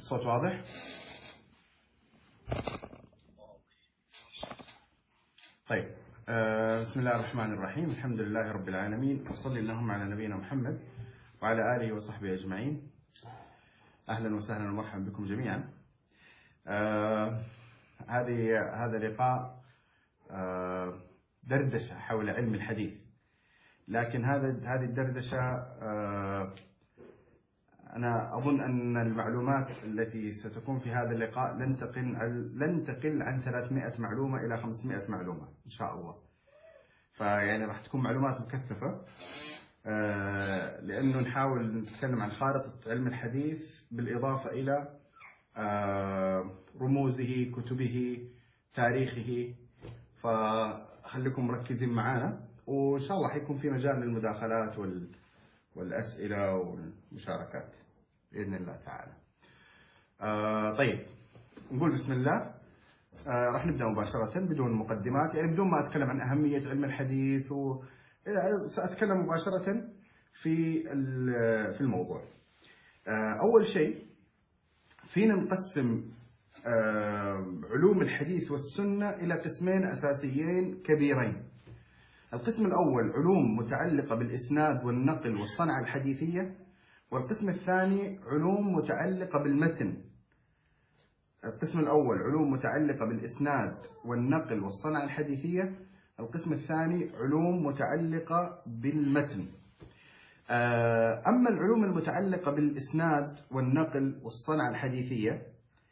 الصوت واضح؟ طيب، بسم الله الرحمن الرحيم. الحمد لله رب العالمين، وصلي اللهم على نبينا محمد وعلى آله وصحبه أجمعين. أهلا وسهلا ومرحبا بكم جميعا. هذا لقاء دردشة حول علم الحديث، لكن هذه الدردشة أنا أظن أن المعلومات التي ستكون في هذا اللقاء لن تقل عن 300 معلومة إلى 500 معلومة إن شاء الله. فيعني راح تكون معلومات مكثفة، لأنه نحاول نتكلم عن خارطة علم الحديث بالإضافة إلى رموزه، كتبه، تاريخه. فخليكم مركزين معنا، وإن شاء الله حيكون في مجال للمداخلات والأسئلة والمشاركات بإذن الله تعالى. طيب، نقول بسم الله. راح نبدأ مباشرة بدون مقدمات، يعني بدون ما أتكلم عن أهمية علم الحديث، سأتكلم مباشرة في الموضوع. أول شيء فينا نقسم علوم الحديث والسنة إلى قسمين أساسيين كبيرين. القسم الأول علوم متعلقة بالإسناد والنقل والصنعة الحديثية، والقسم الثاني علوم متعلقة بالمتن. القسم الأول علوم متعلقة بالإسناد والنقل والصنعة الحديثية، القسم الثاني علوم متعلقة بالمتن. أما العلوم المتعلقة بالإسناد والنقل والصنعة الحديثية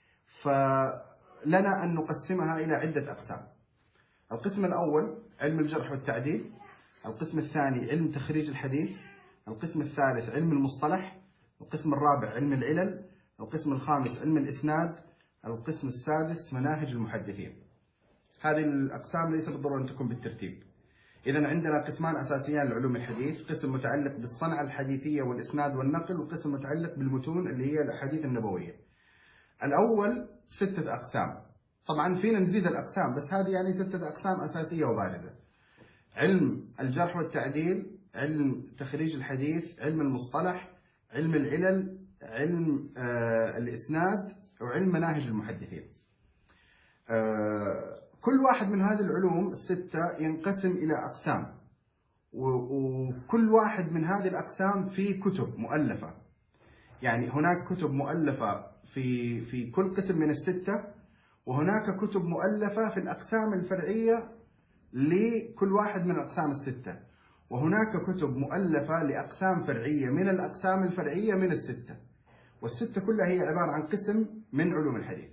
فلنا أن نقسمها إلى عدة أقسام. القسم الأول علم الجرح والتعديل، القسم الثاني علم تخريج الحديث، القسم الثالث علم المصطلح، القسم الرابع علم العلل، القسم الخامس علم الإسناد، القسم السادس مناهج المحدثين. هذه الأقسام ليس بالضرورة أن تكون بالترتيب. إذن عندنا قسمان أساسيان لعلوم الحديث، قسم متعلق بالصنعة الحديثية والإسناد والنقل، وقسم متعلق بالمتون اللي هي الأحاديث النبوية. الأول 6 أقسام، طبعا فينا نزيد الأقسام، بس هذه يعني 6 أقسام أساسية وبارزة: علم الجرح والتعديل، علم تخريج الحديث، علم المصطلح، علم العلل، علم الإسناد، وعلم مناهج المحدثين. كل واحد من هذه العلوم ال6 ينقسم إلى أقسام، وكل واحد من هذه الأقسام فيه كتب مؤلفة. يعني هناك كتب مؤلفة في كل قسم من ال6، وهناك كتب مؤلفة في الأقسام الفرعية لكل واحد من الأقسام ال6، وهناك كتب مؤلفة لأقسام فرعية من الأقسام الفرعية من ال6، وال6 كلها هي عبارة عن قسم من علوم الحديث.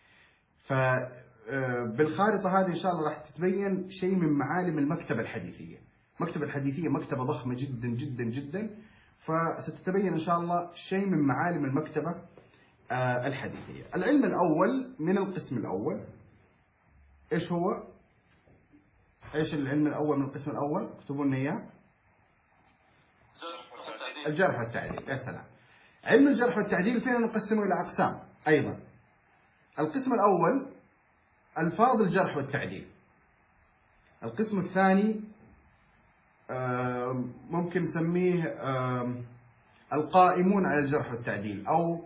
فبالخارطة هذه إن شاء الله راح تتبين شيء من معالم المكتبة الحديثية. المكتبة الحديثية مكتبة ضخمة جدا جدا جدا، فستتبين إن شاء الله شيء من معالم المكتبة الحديثية. العلم الأول من القسم الأول إيش هو؟ إيش العلم الأول من القسم الأول؟ اكتبوا لنا إياه. الجرح والتعديل. يا سلام. علم الجرح والتعديل فينا نقسمه إلى أقسام أيضا. القسم الأول ألفاظ الجرح والتعديل. القسم الثاني ممكن نسميه القائمون على الجرح والتعديل، أو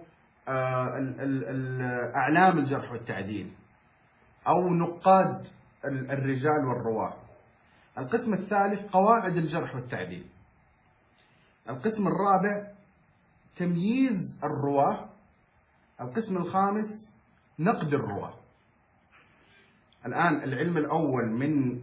أعلام الجرح والتعديل، أو نقاد الرجال والرواة. القسم الثالث قواعد الجرح والتعديل. القسم الرابع تمييز الرواة. القسم الخامس نقد الرواة. الآن العلم الأول من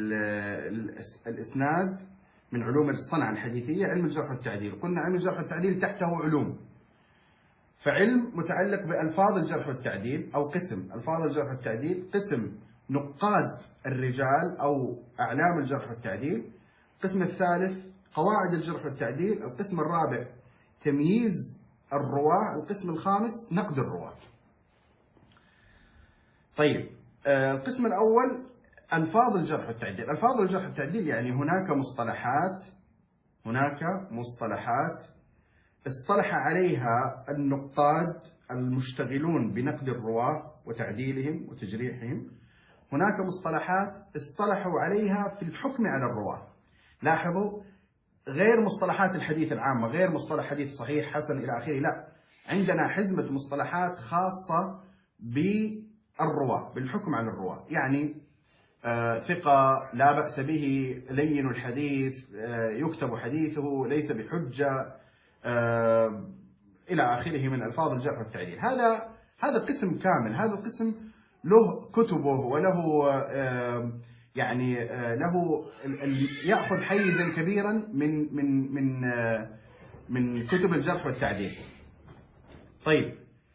الإسناد من علوم الصنعة الحديثية علم الجرح والتعديل. قلنا علم الجرح والتعديل تحته علوم، فعلم متعلق بألفاظ الجرح والتعديل أو قسم ألفاظ الجرح والتعديل، قسم نقاد الرجال أو أعلام الجرح والتعديل، القسم الثالث قواعد الجرح والتعديل، القسم الرابع تمييز الرواة، القسم الخامس نقد الرواة. طيب، القسم الأول ألفاظ الجرح والتعديل. ألفاظ الجرح والتعديل يعني هناك مصطلحات اصطلح عليها النقاد المشتغلون بنقد الرواة وتعديلهم وتجريحهم. هناك مصطلحات اصطلحوا عليها في الحكم على الرواة. لاحظوا، غير مصطلحات الحديث العامة، غير مصطلح حديث صحيح حسن إلى آخره، لا، عندنا حزمة مصطلحات خاصة بالرواة، بالحكم على الرواة، يعني ثقة، لا بأس به، لين الحديث، يكتب حديثه، ليس بحجة، إلى آخره من ألفاظ الجرح والتعديل. هذا قسم كامل، هذا القسم له كتبه وله يعني له يأخذ حيزا كبيرا من كتب الجرح والتعديل. طيب،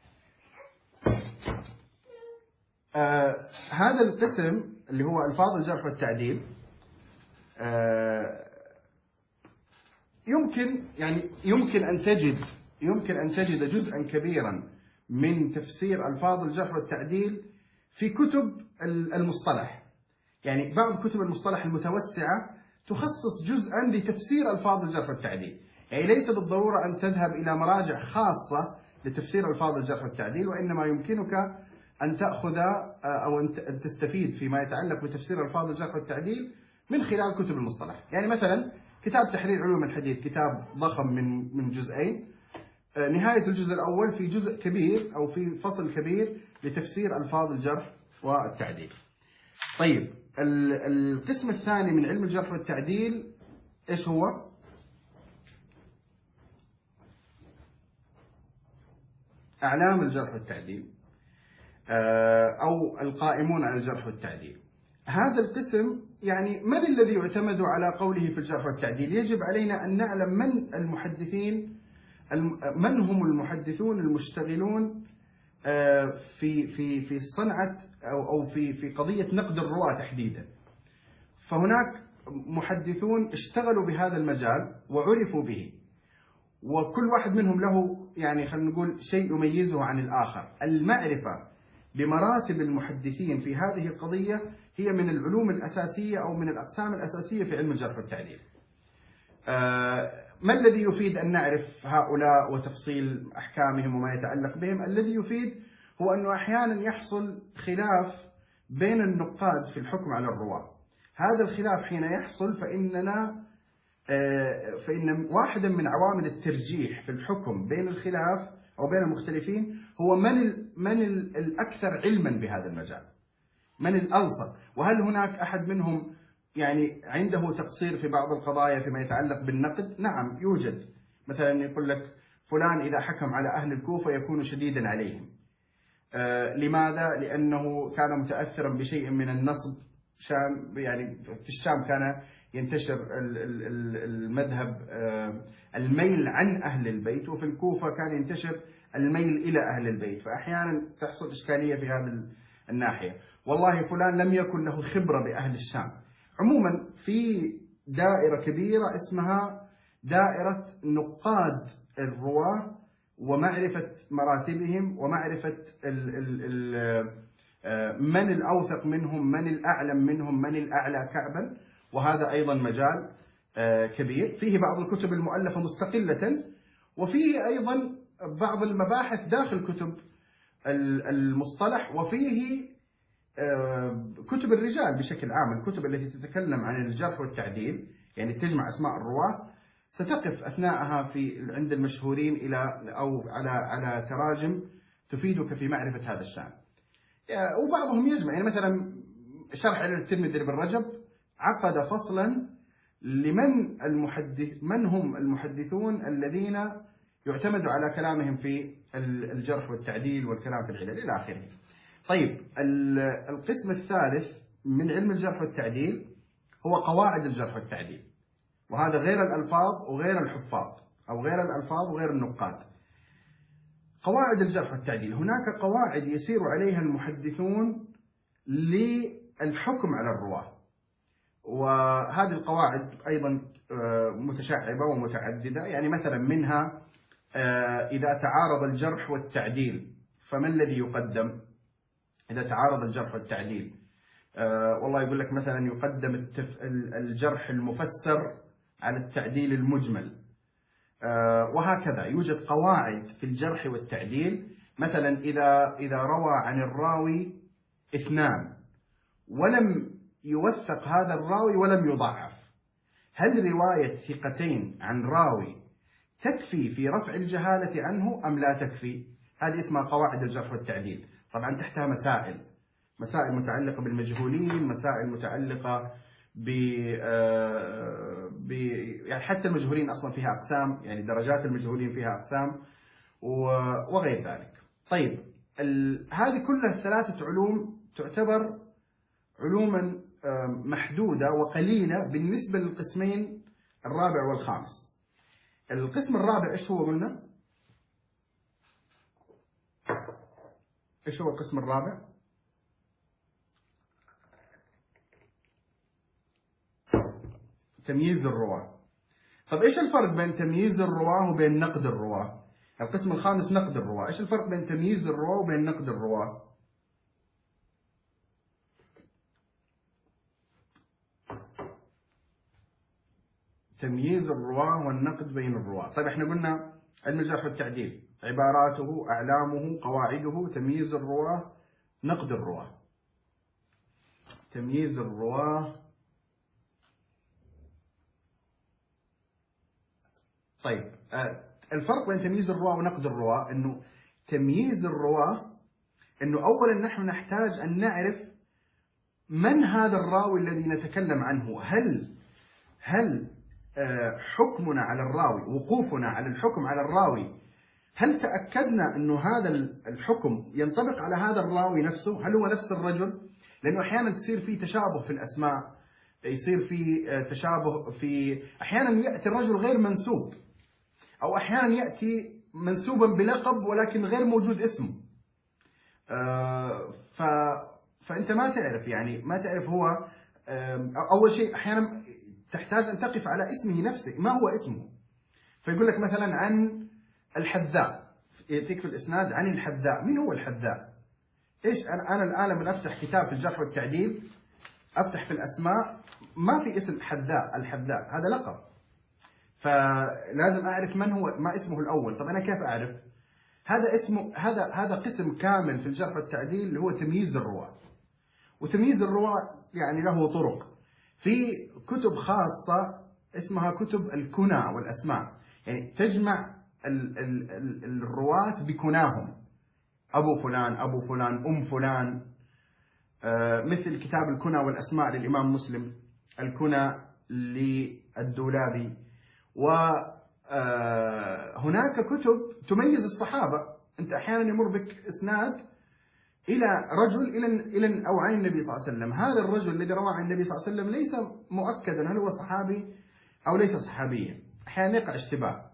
هذا القسم اللي هو ألفاظ الجرح والتعديل يمكن أن تجد جزءا كبيرا من تفسير ألفاظ الجرح والتعديل في كتب المصطلح. يعني بعض كتب المصطلح المتوسعة تخصص جزءا لتفسير ألفاظ الجرح والتعديل، يعني ليس بالضرورة أن تذهب إلى مراجع خاصة لتفسير ألفاظ الجرح والتعديل، وإنما يمكنك أن تأخذ أو أن تستفيد فيما يتعلق بتفسير ألفاظ الجرح والتعديل من خلال كتب المصطلح. يعني مثلا كتاب تحرير علوم الحديث، كتاب ضخم من جزئين، نهاية الجزء الأول في جزء كبير أو في فصل كبير لتفسير ألفاظ الجرح والتعديل. طيب، القسم الثاني من علم الجرح والتعديل إيش هو؟ أعلام الجرح والتعديل، أو القائمون على الجرح والتعديل. هذا القسم يعني من الذي يعتمد على قوله في الجرح والتعديل؟ يجب علينا أن نعلم من هم المحدثون المشتغلون في صنعة أو في قضية نقد الرواة تحديدا. فهناك محدثون اشتغلوا بهذا المجال وعرفوا به، وكل واحد منهم له يعني خلينا نقول شيء يميزه عن الآخر. المعرفة بمراتب المحدثين في هذه القضية هي من العلوم الأساسية أو من الأقسام الأساسية في علم الجرح والتعديل. ما الذي يفيد أن نعرف هؤلاء وتفصيل أحكامهم وما يتعلق بهم؟ الذي يفيد هو أنه أحيانا يحصل خلاف بين النقاد في الحكم على الرواة. هذا الخلاف حين يحصل فإن واحدا من عوامل الترجيح في الحكم بين الخلاف أو بين المختلفين هو من الأكثر علما بهذا المجال، من الألصق، وهل هناك أحد منهم يعني عنده تقصير في بعض القضايا فيما يتعلق بالنقد؟ نعم يوجد. مثلا يقول لك فلان إذا حكم على أهل الكوفة يكون شديدا عليهم. لماذا؟ لأنه كان متأثرا بشيء من النصب. يعني في الشام كان ينتشر المذهب الميل عن أهل البيت، وفي الكوفة كان ينتشر الميل إلى أهل البيت، فأحيانا تحصل إشكالية في هذه الناحية. والله فلان لم يكن له خبرة بأهل الشام. عموما في دائرة كبيرة اسمها دائرة نقاد الرواة ومعرفة مراتبهم ومعرفة من الأوثق منهم، من الأعلم منهم، من الأعلى كعبا. وهذا أيضا مجال كبير فيه بعض الكتب المؤلفة مستقلة، وفيه أيضا بعض المباحث داخل كتب المصطلح، وفيه كتب الرجال بشكل عام. الكتب التي تتكلم عن الجرح والتعديل يعني تجمع أسماء الرواة ستقف أثناءها عند المشهورين أو على تراجم تفيدك في معرفة هذا الشأن. وبعضهم يجمع، يعني مثلا شرح علل الترمذي لابن رجب عقد فصلا من هم المحدثون الذين يعتمد على كلامهم في الجرح والتعديل والكلام في العلل إلى آخره. طيب، القسم الثالث من علم الجرح والتعديل هو قواعد الجرح والتعديل، وهذا غير الألفاظ وغير الحفاظ أو غير الألفاظ وغير النقاد. قواعد الجرح والتعديل، هناك قواعد يسير عليها المحدثون للحكم على الرواة، وهذه القواعد أيضا متشعبة ومتعددة. يعني مثلا منها إذا تعارض الجرح والتعديل فما الذي يقدم؟ إذا تعارض الجرح والتعديل والله يقول لك مثلا يقدم الجرح المفسر على التعديل المجمل، وهكذا. يوجد قواعد في الجرح والتعديل. مثلا إذا روى عن الراوي اثنان ولم يوثق هذا الراوي ولم يضعف، هل رواية ثقتين عن راوي تكفي في رفع الجهالة عنه أم لا تكفي؟ هذه اسمها قواعد الجرح والتعديل. طبعا تحتها مسائل متعلقة بالمجهولين، مسائل متعلقة يعني حتى المجهولين أصلا فيها أقسام، يعني درجات المجهولين فيها أقسام وغير ذلك. طيب هذه كلها الثلاثة علوم تعتبر علوما محدودة وقليلة بالنسبة للقسمين الرابع والخامس. القسم الرابع إيش هو قلنا؟ إيش هو القسم الرابع؟ تمييز الرواة. طب إيش الفرق بين تمييز الرواة وبين نقد الرواة؟ القسم الخامس نقد الرواة. إيش الفرق بين تمييز الرواة وبين نقد الرواة؟ تمييز الرواة والنقد بين الرواة. طيب احنا قلنا علم الجرح والتعديل عباراته، أعلامه، قواعده، تمييز الرواة، نقد الرواة. تمييز الرواة. طيب الفرق بين تمييز الرواة ونقد الرواة انه تمييز الرواة انه اولا نحن نحتاج ان نعرف من هذا الراوي الذي نتكلم عنه. هل حكمنا على الراوي، وقوفنا على الحكم على الراوي، هل تأكدنا أنه هذا الحكم ينطبق على هذا الراوي نفسه؟ هل هو نفس الرجل؟ لأنه أحيانا تصير في تشابه في الأسماء، يصير في تشابه في أحيانا يأتي الرجل غير منسوب، أو أحيانا يأتي منسوبا بلقب ولكن غير موجود اسمه. فأنت ما تعرف، يعني ما تعرف هو أول شيء أحيانا تحتاج أن تقف على اسمه نفسه، ما هو اسمه. فيقول لك مثلا عن الحذاء، يأتيك في الإسناد عن الحذاء. مين هو الحذاء؟ إيش أنا الآن لما أفتح كتاب في الجرح والتعديل أفتح في الأسماء ما في اسم حذاء، الحذاء هذا لقب، فلازم أعرف من هو، ما اسمه الأول. طب أنا كيف أعرف؟ هذا اسمه، هذا قسم كامل في الجرح والتعديل اللي هو تمييز الرواة. وتمييز الرواة يعني له طرق. في كتب خاصة اسمها كتب الكنى والأسماء، يعني تجمع الرواة بكناهم، أبو فلان، أبو فلان، أم فلان. مثل كتاب الكنى والأسماء للإمام مسلم، الكنى للدولابي. وهناك كتب تميز الصحابة. أنت أحيانا يمر بك إسناد إلى رجل إلى أو عن النبي صلى الله عليه وسلم، هذا الرجل الذي روى عن النبي صلى الله عليه وسلم ليس مؤكدا هل هو صحابي أو ليس صحابيا. أحيانا يقع اشتباه،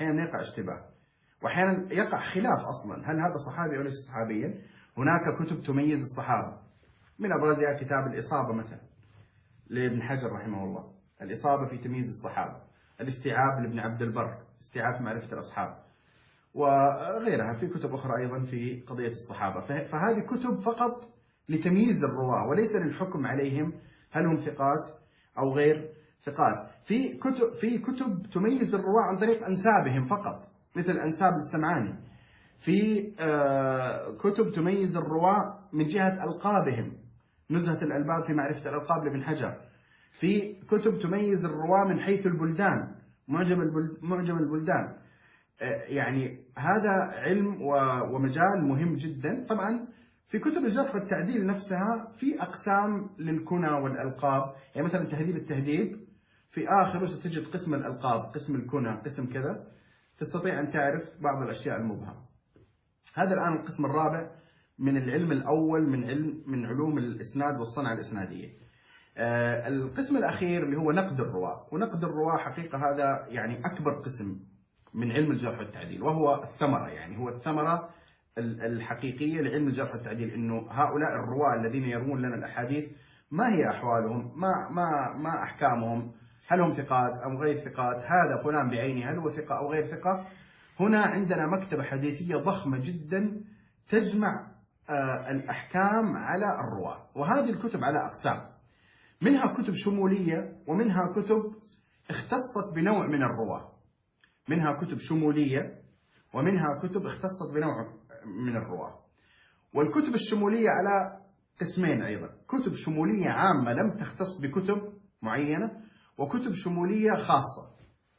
وأحيانا يقع خلاف أصلا، هل هذا صحابي أو ليس صحابيا. هناك كتب تميز الصحابة، من أبرزها كتاب الإصابة مثلا لابن حجر رحمه الله، الإصابة في تمييز الصحابة، الاستيعاب لابن عبد البر، استيعاب في معرفة الأصحاب، وغيرها في كتب أخرى أيضا في قضية الصحابة. فهذه كتب فقط لتمييز الرواة وليس للحكم عليهم هل هم ثقات أو غير ثقات. في كتب تميز الرواة عن طريق أنسابهم فقط، مثل أنساب السمعاني. في كتب تميز الرواة من جهة ألقابهم، نزهة الألباب في معرفة الألقاب لابن حجر. في كتب تميز الرواة من حيث البلدان، معجم البلدان. يعني هذا علم ومجال مهم جدا. طبعا في كتب الجرح والتعديل نفسها في أقسام للكنى والألقاب، يعني مثلا تهذيب التهذيب في آخره ستجد قسم الألقاب، قسم الكنى، قسم كذا، تستطيع أن تعرف بعض الأشياء المبهمة. هذا الآن القسم الرابع من العلم الأول من علوم الإسناد والصنعة الإسنادية. القسم الأخير اللي هو نقد الرواة. ونقد الرواة حقيقة هذا يعني أكبر قسم من علم الجرح والتعديل، وهو الثمرة، يعني هو الثمرة الحقيقية لعلم الجرح والتعديل، إنه هؤلاء الرواة الذين يروون لنا الأحاديث ما هي أحوالهم، ما أحكامهم، هل هم ثقات أم غير ثقات، هذا فلان بعينه هل هو ثقة أو غير ثقة. هنا عندنا مكتبة حديثية ضخمة جدا تجمع الأحكام على الرواة. وهذه الكتب على أقسام، منها كتب شمولية ومنها كتب اختصت بنوع من الرواة، منها كتب شمولية ومنها كتب اختصت بنوع من الرواة. والكتب الشمولية على قسمين أيضا، كتب شمولية عامة لم تختص بكتب معينة، وكتب شمولية خاصة.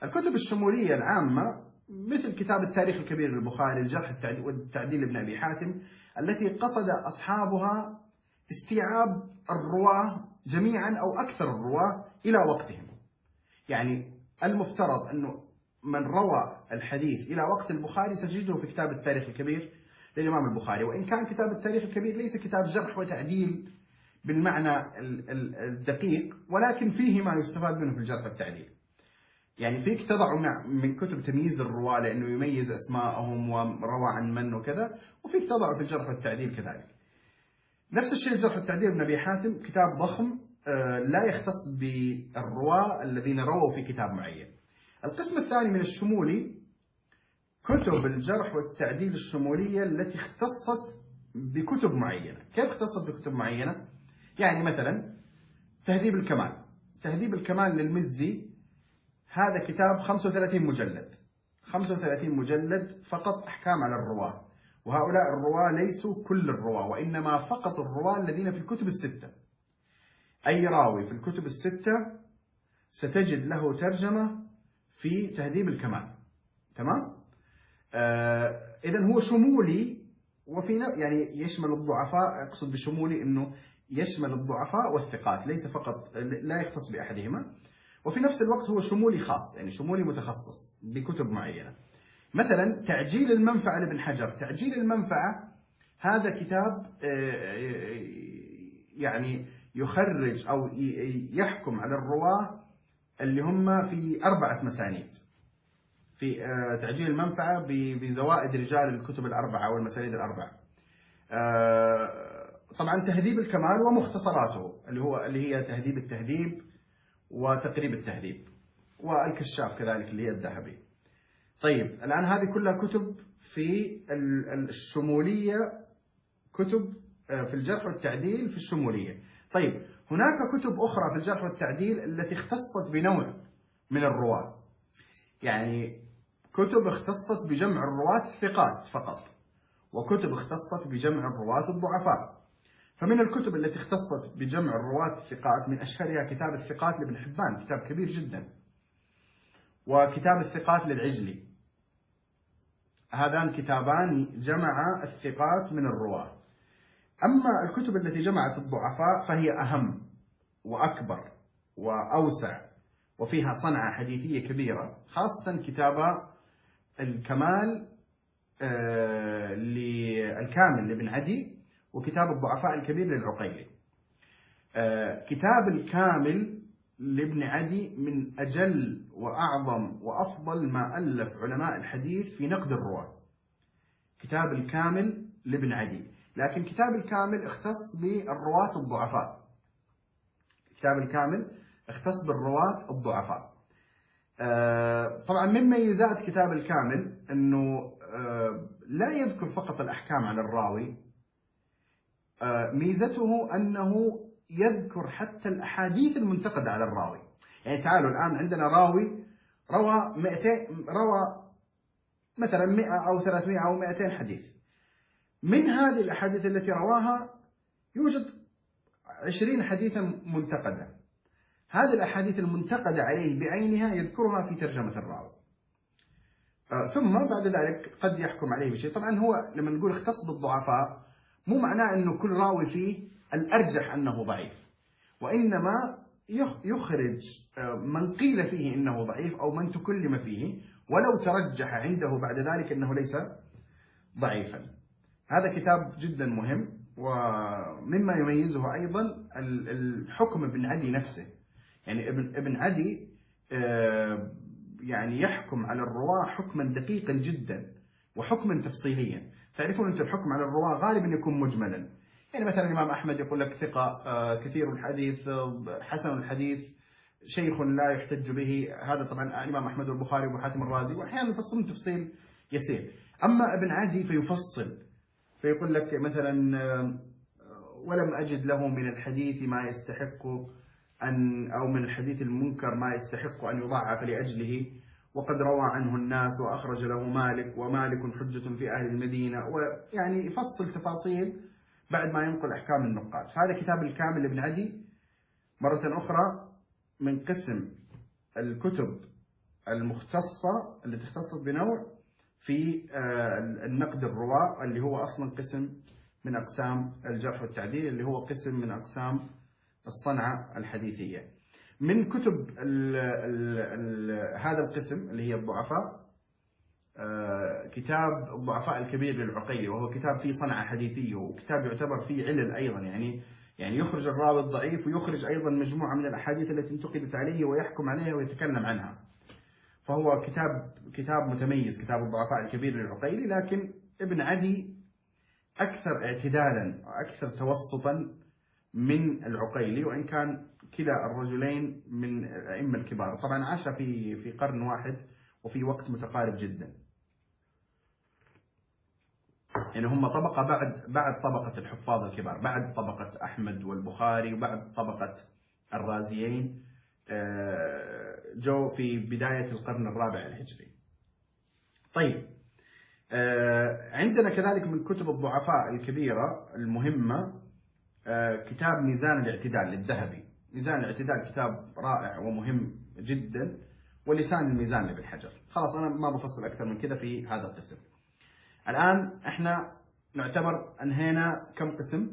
الكتب الشمولية العامة مثل كتاب التاريخ الكبير للبخاري، الجرح والتعديل لابن أبي حاتم، التي قصد أصحابها استيعاب الرواة جميعا أو أكثر الرواة إلى وقتهم. يعني المفترض أنه من روى الحديث إلى وقت البخاري ستجده في كتاب التاريخ الكبير للإمام البخاري، وإن كان كتاب التاريخ الكبير ليس كتاب جرح وتعديل بالمعنى الدقيق، ولكن فيه ما يستفاد منه في الجرح والتعديل. يعني فيك تضع من كتب تمييز الرواة لأنه يميز أسماءهم وروى عن من وكذا، وفيك تضع في الجرح والتعديل كذلك. نفس الشيء الجرح والتعديل ابن أبي حاتم كتاب ضخم لا يختص بالرواة الذين رووا في كتاب معين. القسم الثاني من الشمولي كتب الجرح والتعديل الشمولية التي اختصت بكتب معينة. كيف اختصت بكتب معينة؟ يعني مثلا تهذيب الكمال. تهذيب الكمال للمزي هذا كتاب 35 مجلد، 35 مجلد فقط أحكام على الرواة، وهؤلاء الرواة ليسوا كل الرواة، وإنما فقط الرواة الذين في الكتب الستة. أي راوي في الكتب الستة ستجد له ترجمة في تهذيب الكمال. تمام؟ إذن هو شمولي، وفي يعني يشمل الضعفاء. أقصد بشمولي أنه يشمل الضعفاء والثقات، ليس فقط لا يختص بأحدهما. وفي نفس الوقت هو شمولي خاص، يعني شمولي متخصص بكتب معينة. مثلا تعجيل المنفعة لابن حجر. تعجيل المنفعة هذا كتاب يعني يخرج أو يحكم على الرواة اللي هم في 4 مسانيد. في تعجيل المنفعة بزوائد رجال الكتب الأربعة أو المسانيد الأربعة. طبعا تهذيب الكمال ومختصراته اللي هي تهذيب التهذيب وتقريب التهذيب والكشاف كذلك اللي هي الذهبي. طيب الآن هذه كلها كتب في الشمولية، كتب في الجرح والتعديل في الشمولية. طيب هناك كتب أخرى في الجرح والتعديل التي اختصت بنوع من الرواة، يعني كتب اختصت بجمع الرواة الثقات فقط، وكتب اختصت بجمع الرواة الضعفاء. فمن الكتب التي اختصت بجمع الرواة الثقات من أشهرها كتاب الثقات لابن حبان، كتاب كبير جدا، وكتاب الثقات للعجلي. هذان كتابان جمع الثقات من الرواة. أما الكتب التي جمعت الضعفاء فهي أهم وأكبر وأوسع وفيها صنعة حديثية كبيرة، خاصة كتاب الكمال الكامل لابن عدي، وكتاب الضعفاء الكبير للعقيلي. كتاب الكامل لابن عدي من أجل وأعظم وأفضل ما ألف علماء الحديث في نقد الرواة، كتاب الكامل لابن عدي. لكن كتاب الكامل اختص بالرواة الضعفاء، كتاب الكامل اختص بالرواة الضعفاء. طبعا من ميزات كتاب الكامل أنه لا يذكر فقط الأحكام على الراوي، ميزته أنه يذكر حتى الأحاديث المنتقدة على الراوي. يعني تعالوا الآن عندنا راوي روى مثلا 100 أو 300 أو 200 حديث. من هذه الأحاديث التي رواها يوجد 20 حديثا منتقدة. هذه الأحاديث المنتقدة عليه بعينها يذكرها في ترجمة الراوي، ثم بعد ذلك قد يحكم عليه بشيء. طبعا هو لما نقول اختص بالضعفاء مو معناه أنه كل راوي فيه الأرجح أنه ضعيف، وإنما يخرج من قيل فيه إنه ضعيف أو من تكلم فيه ولو ترجح عنده بعد ذلك أنه ليس ضعيفا. هذا كتاب جدا مهم. ومما يميزه أيضا الحكم ابن عدي نفسه. يعني ابن عدي يعني يحكم على الرواة حكما دقيقا جدا وحكما تفصيليا. تعرفون أنت الحكم على الرواة غالبا يكون مجملا. يعني مثلا الإمام أحمد يقول لك ثقة، كثير الحديث، حسن الحديث، شيخ لا يحتج به. هذا طبعا الإمام أحمد والبخاري وأبو حاتم الرازي، وأحيانا يفصلون تفصيل يسير. أما ابن عدي فيفصل، فيقول لك مثلا ولم أجد له من الحديث ما يستحق أو من الحديث المنكر ما يستحق أن يضاعف لأجله، وقد روى عنه الناس وأخرج له مالك، ومالك حجة في أهل المدينة. ويعني يفصل تفاصيل بعد ما ينقل أحكام النقاد. فهذا كتاب الكامل لابن عدي مرة أخرى من قسم الكتب المختصة التي اختصت بنوع في النقد الرواة، اللي هو أصلا قسم من أقسام الجرح والتعديل، اللي هو قسم من أقسام الصنعة الحديثية. من كتب هذا القسم اللي هي الضعفاء، كتاب الضعفاء الكبير للعقيلي، وهو كتاب فيه صنعة حديثية، وكتاب يعتبر فيه علل أيضا، يعني يخرج الراوي الضعيف ويخرج أيضا مجموعة من الأحاديث التي انتقدت عليه ويحكم عليها ويتكلم عنها. فهو كتاب متميز، كتاب الضعفاء الكبير للعقيلي. لكن ابن عدي أكثر اعتدالا وأكثر توسطا من العقيلي، وإن كان كلا الرجلين من الأئمة الكبار. طبعا عاش في قرن واحد وفي وقت متقارب جدا، يعني هم طبقة بعد طبقة الحفاظ الكبار، بعد طبقة أحمد والبخاري وبعد طبقة الرازيين، جو في بداية القرن الرابع الهجري. طيب، عندنا كذلك من كتب الضعفاء الكبيرة المهمة كتاب ميزان الاعتدال للذهبي. ميزان الاعتدال كتاب رائع ومهم جدا، ولسان الميزان لابن حجر. خلاص أنا ما بفصل أكثر من كذا في هذا القسم. الآن إحنا نعتبر أنهينا كم قسم؟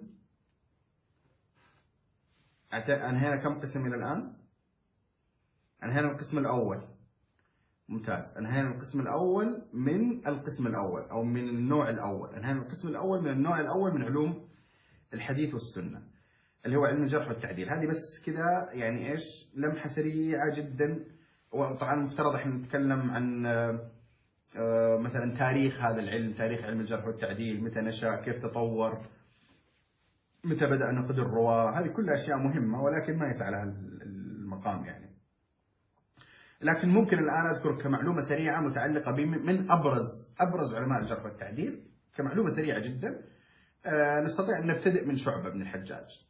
أنهينا كم قسم إلى الآن؟ أنهينا القسم الأول. ممتاز. أنهينا القسم الأول من القسم الأول، أو من النوع الأول. أنهينا القسم الأول من النوع الأول من علوم الحديث والسنة، اللي هو علم الجرح والتعديل. هذه بس كذا يعني إيش، لمحة سريعة جدا. وطبعا المفترض إحنا نتكلم عن مثلا تاريخ هذا العلم، تاريخ علم الجرح والتعديل، متى نشأ، كيف تطور، متى بدأ نقد الرواة. هذه كلها أشياء مهمة، ولكن ما يسعى لها المقام يعني. لكن ممكن الآن أذكر كمعلومة سريعة متعلقة من أبرز علماء الجرح والتعديل، كمعلومة سريعة جدا. نستطيع أن نبتدئ من شعبة بن الحجاج.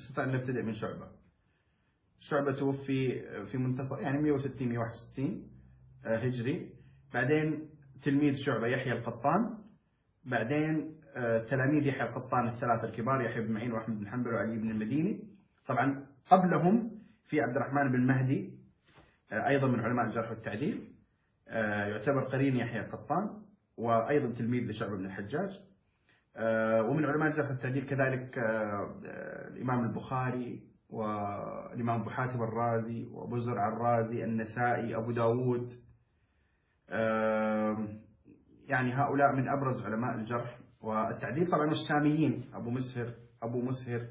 شعبة توفي في منتصف يعني 160 161 هجري. بعدين تلميذ شعبة يحيى القطان. بعدين تلاميذ يحيى القطان الثلاثة الكبار، يحيى بن معين وأحمد بن حنبل وعلي بن المديني. طبعا قبلهم في عبد الرحمن بن مهدي، أيضا من علماء الجرح والتعديل، يعتبر قرين يحيى القطان، وأيضا تلميذ لشعبة بن الحجاج. ومن علماء الجرح والتعديل كذلك الإمام البخاري، والإمام أبو حاتم الرازي، وأبو زرع الرازي، النسائي، أبو داود. يعني هؤلاء من أبرز علماء الجرح والتعديل. طبعا الشاميين، أبو مسهر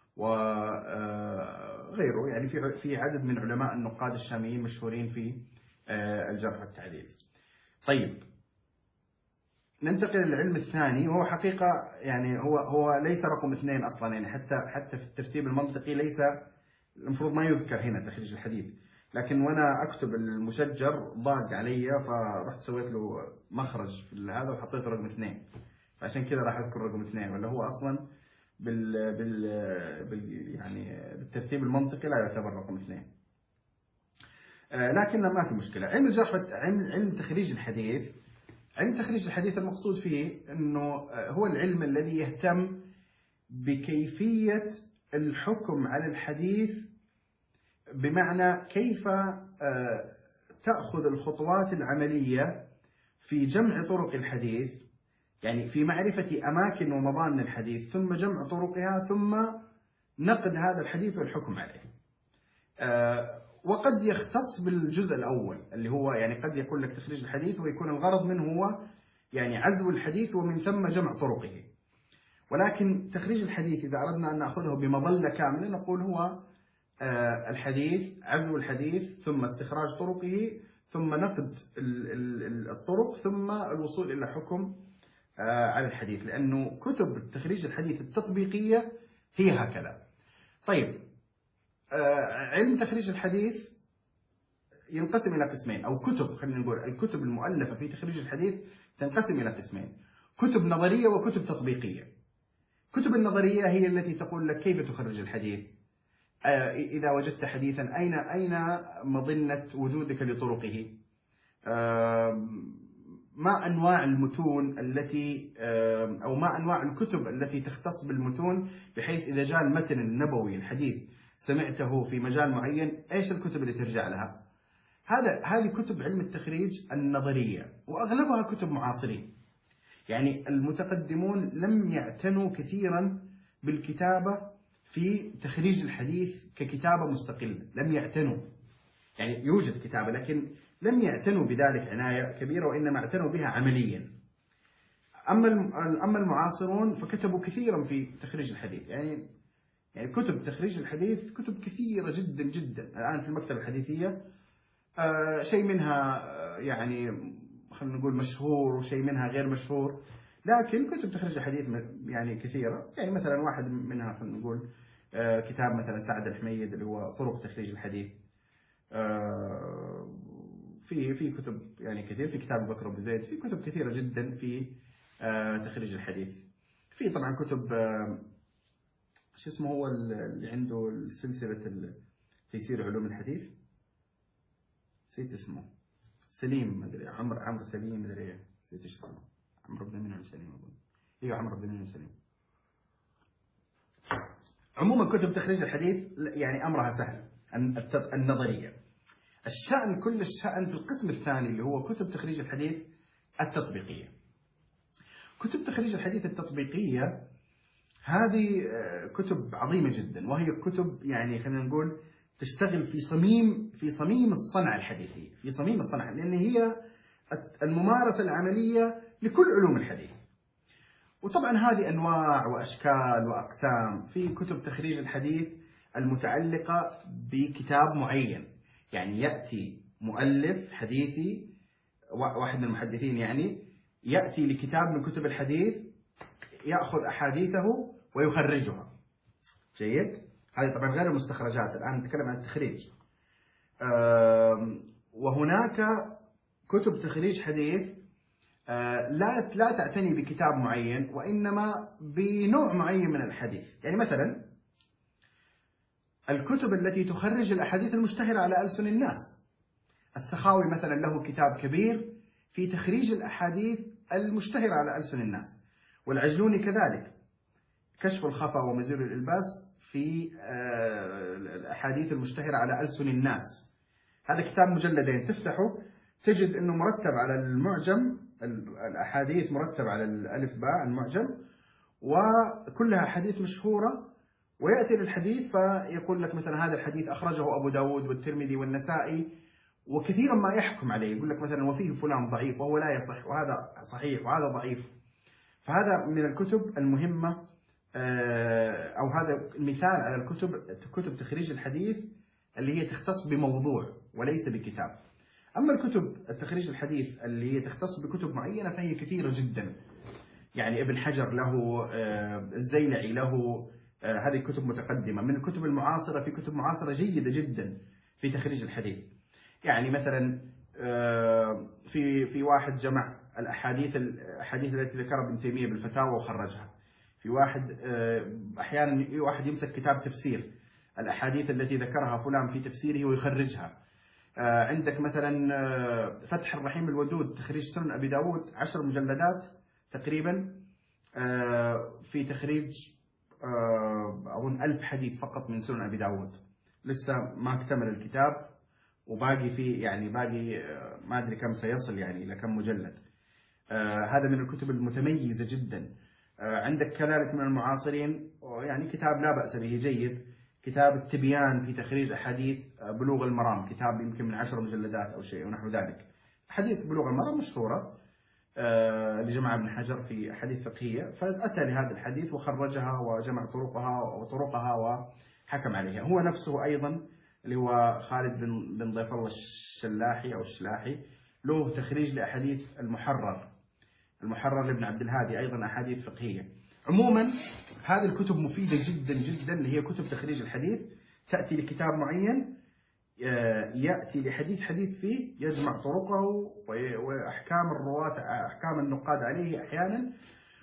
وغيره، يعني في عدد من علماء النقاد الشاميين مشهورين في الجرح والتعديل. طيب، ننتقل للعلم الثاني، وهو حقيقة يعني هو ليس رقم 2 أصلا، يعني حتى في الترتيب المنطقي ليس المفروض ما يذكر هنا تخريج الحديث. لكن وانا اكتب المشجر ضاق علي، فرحت سويت له مخرج في هذا وحطيت رقم 2، فعشان كذا راح اذكر رقم 2، ولا هو اصلا يعني بالترتيب المنطقي لا يعتبر رقم 2. لكن ما في مشكلة. علم الجرح، علم تخريج الحديث. علم تخريج الحديث المقصود فيه انه هو العلم الذي يهتم بكيفية الحكم على الحديث، بمعنى كيف تأخذ الخطوات العملية في جمع طرق الحديث، يعني في معرفة أماكن ومظان الحديث، ثم جمع طرقها، ثم نقد هذا الحديث والحكم عليه. وقد يختص بالجزء الأول اللي هو يعني قد يكون لك تخريج الحديث ويكون الغرض منه هو يعني عزو الحديث ومن ثم جمع طرقه. ولكن تخريج الحديث إذا أردنا أن نأخذه بمظلة كاملة نقول هو الحديث، عزو الحديث، ثم استخراج طرقه، ثم نقد الطرق، ثم الوصول إلى حكم على الحديث، لأنه كتب تخريج الحديث التطبيقية هي هكذا. طيب، علم تخريج الحديث ينقسم إلى قسمين، أو كتب، خلينا نقول الكتب المؤلفة في تخريج الحديث تنقسم إلى قسمين: كتب نظرية وكتب تطبيقية. كتب النظرية هي التي تقول لك كيف تخرج الحديث، إذا وجدت حديثا أين مظنة وجودك لطرقه، ما أنواع المتون التي أو ما أنواع الكتب التي تختص بالمتون، بحيث إذا جاء المتن النبوي الحديث سمعته في مجال معين إيش الكتب اللي ترجع لها. هذه كتب علم التخريج النظرية، وأغلبها كتب معاصرين. يعني المتقدمون لم يعتنوا كثيرا بالكتابة في تخريج الحديث ككتابة مستقلة، لم يعتنوا. يعني يوجد كتابة لكن لم يعتنوا بذلك عناية كبيرة، وإنما اعتنوا بها عمليا. أما المعاصرون فكتبوا كثيرا في تخريج الحديث. يعني كتب تخريج الحديث كتب كثيرة جدا جدا الآن في المكتبة الحديثية. شيء منها يعني خلينا نقول مشهور، وشيء منها غير مشهور، لكن كتب تخريج الحديث يعني كثيرة. يعني مثلا واحد منها خلينا نقول كتاب مثلا سعد الحميد اللي هو طرق تخريج الحديث. في كتب يعني كثير، في كتاب بكر بن زيد، في كتب كثيرة جدا في تخريج الحديث. في طبعا كتب شو اسمه هو اللي عنده سلسلة تيسير علوم الحديث، نسيت اسمه، سليم مدري، عمرو سليم مدري ايه، نسيت ايش اسمه، عمرو بن منعم سليم اظن. ايوه عمرو بن منعم سليم. عموما كتب تخريج الحديث يعني امرها سهل النظريه. الشأن كل الشأن في القسم الثاني اللي هو كتب تخريج الحديث التطبيقيه. كتب تخريج الحديث التطبيقيه هذه كتب عظيمه جدا، وهي كتب يعني خلينا نقول تشتغل في صميم الصنعة الحديثي، في صميم الصنعة، لأن هي الممارسة العملية لكل علوم الحديث. وطبعا هذه أنواع وأشكال وأقسام. في كتب تخريج الحديث المتعلقة بكتاب معين، يعني يأتي مؤلف حديثي، واحد من المحدثين يعني، يأتي لكتاب من كتب الحديث يأخذ أحاديثه ويخرجها. جيد؟ هذه طبعا غير المستخرجات، الآن نتكلم عن التخريج. وهناك كتب تخريج حديث لا تعتني بكتاب معين، وإنما بنوع معين من الحديث. يعني مثلا الكتب التي تخرج الأحاديث المشتهرة على ألسن الناس. السخاوي مثلا له كتاب كبير في تخريج الأحاديث المشتهرة على ألسن الناس، والعجلوني كذلك كشف الخفا ومزيل الإلباس في الأحاديث المشتهرة على ألسن الناس. هذا كتاب مجلدين، تفتحه تجد أنه مرتب على المعجم، الأحاديث مرتب على الألف باء المعجم، وكلها أحاديث مشهورة. ويأتي للحديث فيقول لك مثلا هذا الحديث أخرجه أبو داود والترمذي والنسائي، وكثيرا ما يحكم عليه، يقول لك مثلا وفيه فلان ضعيف وهو لا يصح، وهذا صحيح وهذا ضعيف. فهذا من الكتب المهمة، أو هذا مثال على كتب تخريج الحديث اللي هي تختص بموضوع وليس بكتاب. أما الكتب التخريج الحديث اللي هي تختص بكتب معينة فهي كثيرة جدا. يعني ابن حجر له، الزيلعي له، هذه كتب متقدمة. من الكتب المعاصرة في كتب معاصرة جيدة جدا في تخريج الحديث. يعني مثلا في واحد جمع الأحاديث التي ذكرها ابن تيمية بالفتاوى وخرجها. في واحد أحيانا واحد يمسك كتاب تفسير، الأحاديث التي ذكرها فلان في تفسيره ويخرجها. عندك مثلا فتح الرحيم الودود تخريج سنن أبي داود 10 مجلدات تقريبا، في تخريج أظن 1000 حديث فقط من سنن أبي داود. لسه ما اكتمل الكتاب، وباقي فيه يعني باقي ما أدري كم سيصل يعني إلى كم مجلد. هذا من الكتب المتميزة جدا. عندك كذلك من المعاصرين يعني كتاب لا بأس به جيد، كتاب التبيان في تخريج أحاديث بلوغ المرام، كتاب يمكن من 10 مجلدات أو شيء ونحو ذلك. حديث بلوغ المرام مشهورة لجمع ابن حجر في أحاديث فقهية، فأتى لهذا الحديث وخرجها وجمع طرقها وحكم عليها. هو نفسه أيضا اللي هو خالد بن ضيف الله الشلاحي أو الشلاحي، له تخريج لأحاديث المحرر لابن عبد الهادي، أيضا أحاديث فقهية. عموما هذه الكتب مفيدة جدا جدا، اللي هي كتب تخريج الحديث. تأتي لكتاب معين، يأتي لحديث فيه، يجمع طرقه وأحكام الرواة، أحكام النقاد عليه أحيانا.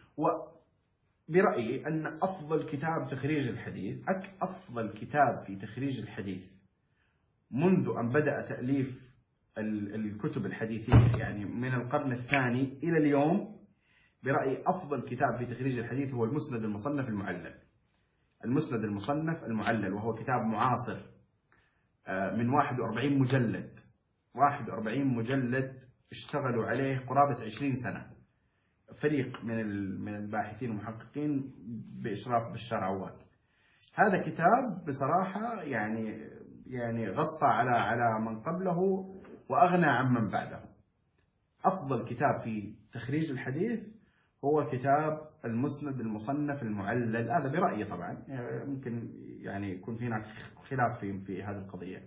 وبرأيي أن أفضل كتاب تخريج الحديث، أفضل كتاب في تخريج الحديث منذ أن بدأ تأليف الكتب الحديثية، يعني من القرن الثاني إلى اليوم، برأيي أفضل كتاب في تخريج الحديث هو المسند المصنف المعلل. المسند المصنف المعلل، وهو كتاب معاصر من 41 مجلد، 41 مجلد اشتغلوا عليه قرابة 20 سنة، فريق من الباحثين والمحققين بإشراف بشار عواد. هذا كتاب بصراحة يعني غطى على من قبله وأغنى عن من بعده. أفضل كتاب في تخريج الحديث هو كتاب المسند المصنف المعلل، هذا برأيي طبعا، ممكن يعني يكون هناك خلاف في هذه القضية.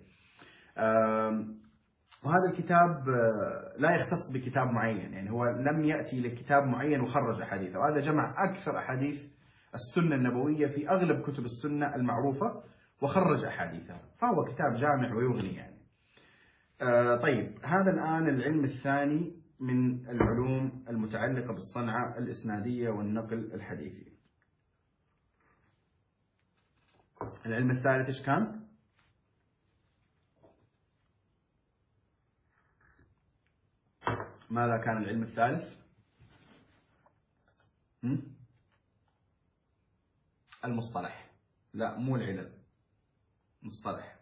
وهذا الكتاب لا يختص بكتاب معين، يعني هو لم يأتي لكتاب معين وخرج أحاديثه، وهذا جمع أكثر أحاديث السنة النبوية في أغلب كتب السنة المعروفة وخرج أحاديثها، فهو كتاب جامع ويغني يعني. طيب، هذا الآن العلم الثاني من العلوم المتعلقة بالصنعة الإسنادية والنقل الحديثي. العلم الثالث إيش كان؟ ماذا كان العلم الثالث؟ المصطلح. لا، مو العلل، مصطلح.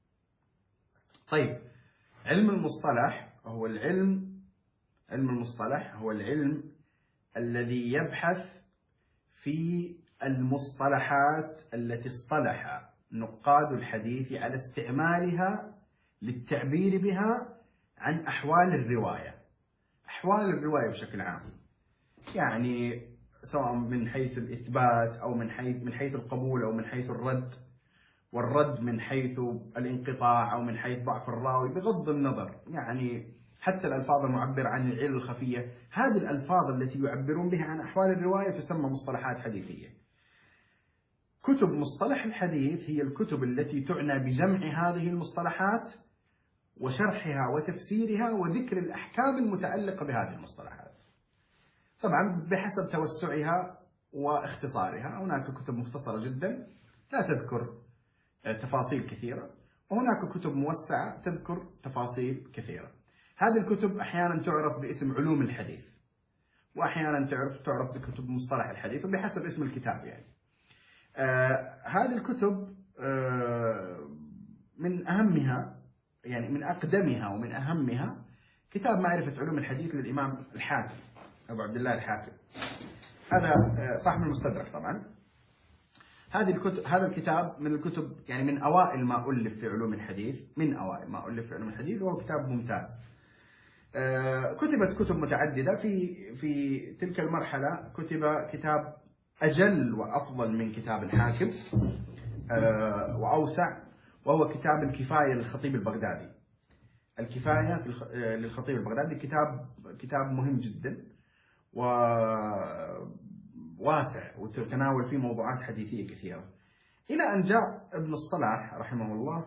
طيب، علم المصطلح هو علم المصطلح هو العلم الذي يبحث في المصطلحات التي اصطلح نقاد الحديث على استعمالها للتعبير بها عن أحوال الرواية. أحوال الرواية بشكل عام، يعني سواء من حيث الإثبات أو من حيث القبول أو من حيث الرد، والرد من حيث الانقطاع أو من حيث ضعف الراوي، بغض النظر يعني حتى الألفاظ المعبرة عن العلل الخفية، هذه الألفاظ التي يعبرون بها عن أحوال الرواية تسمى مصطلحات حديثية. كتب مصطلح الحديث هي الكتب التي تعنى بجمع هذه المصطلحات وشرحها وتفسيرها وذكر الأحكام المتعلقة بهذه المصطلحات، طبعا بحسب توسعها واختصارها. هناك كتب مختصرة جدا لا تذكر تفاصيل كثيرة، وهناك كتب موسعة تذكر تفاصيل كثيرة. هذه الكتب أحيانا تعرف باسم علوم الحديث، وأحيانا تعرف بكتب مصطلح الحديث، وبحسب اسم الكتاب يعني. هذه الكتب من أهمها، يعني من أقدمها ومن أهمها، كتاب معرفة علوم الحديث للإمام الحاكم أبو عبد الله الحاكم، هذا صاحب المستدرك طبعا. هذا الكتاب من الكتب، يعني من أوائل ما ألف في علوم الحديث، وهو كتاب ممتاز. كتبت كتب متعددة في تلك المرحلة. كتب كتاب أجل وأفضل من كتاب الحاكم وأوسع، وهو كتاب الكفاية للخطيب البغدادي. الكفاية للخطيب البغدادي كتاب مهم جدا وواسع وتتناول فيه موضوعات حديثية كثيرة، إلى أن جاء ابن الصلاح رحمه الله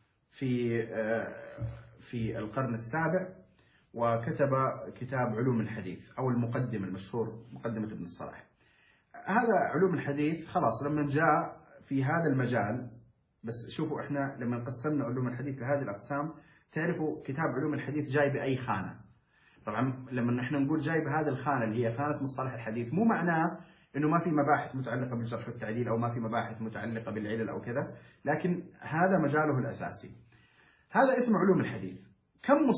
في القرن السابع وكتب كتاب علوم الحديث، أو المقدمة المشهور، مقدمة ابن الصلاح. هذا علوم الحديث خلاص لما جاء في هذا المجال. بس شوفوا، احنا لما قسمنا علوم الحديث لهذه الأقسام، تعرفوا كتاب علوم الحديث جاي بأي خانة. طبعا لما نحن نقول جاي بهذه الخانة اللي هي خانة مصطلح الحديث، مو معناه انه ما في مباحث متعلقة بالجرح والتعديل او ما في مباحث متعلقة بالعلل او كذا، لكن هذا مجاله الأساسي. هذا اسم علوم الحديث. كم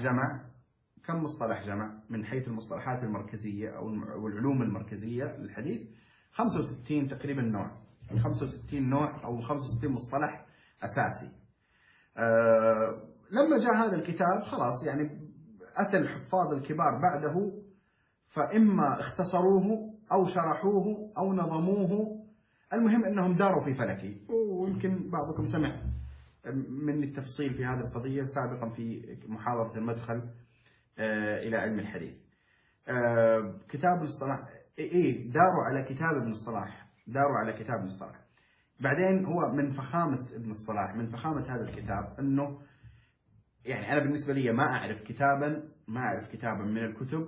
مصطلح جمع من حيث المصطلحات المركزية او العلوم المركزية للحديث؟ 65 تقريبا نوع، 65 نوع او 65 مصطلح أساسي. لما جاء هذا الكتاب خلاص، يعني أتى الحفاظ الكبار بعده، فإما اختصروه أو شرحوه أو نظموه، المهم أنهم داروا في فلكه. ويمكن بعضكم سمع من التفصيل في هذه القضية سابقا في محاضرة المدخل إلى علم الحديث. كتاب الصلاح داروا على كتاب ابن الصلاح. بعدين هو من فخامة ابن الصلاح، من فخامة هذا الكتاب، أنه يعني أنا بالنسبة لي ما أعرف كتابا من الكتب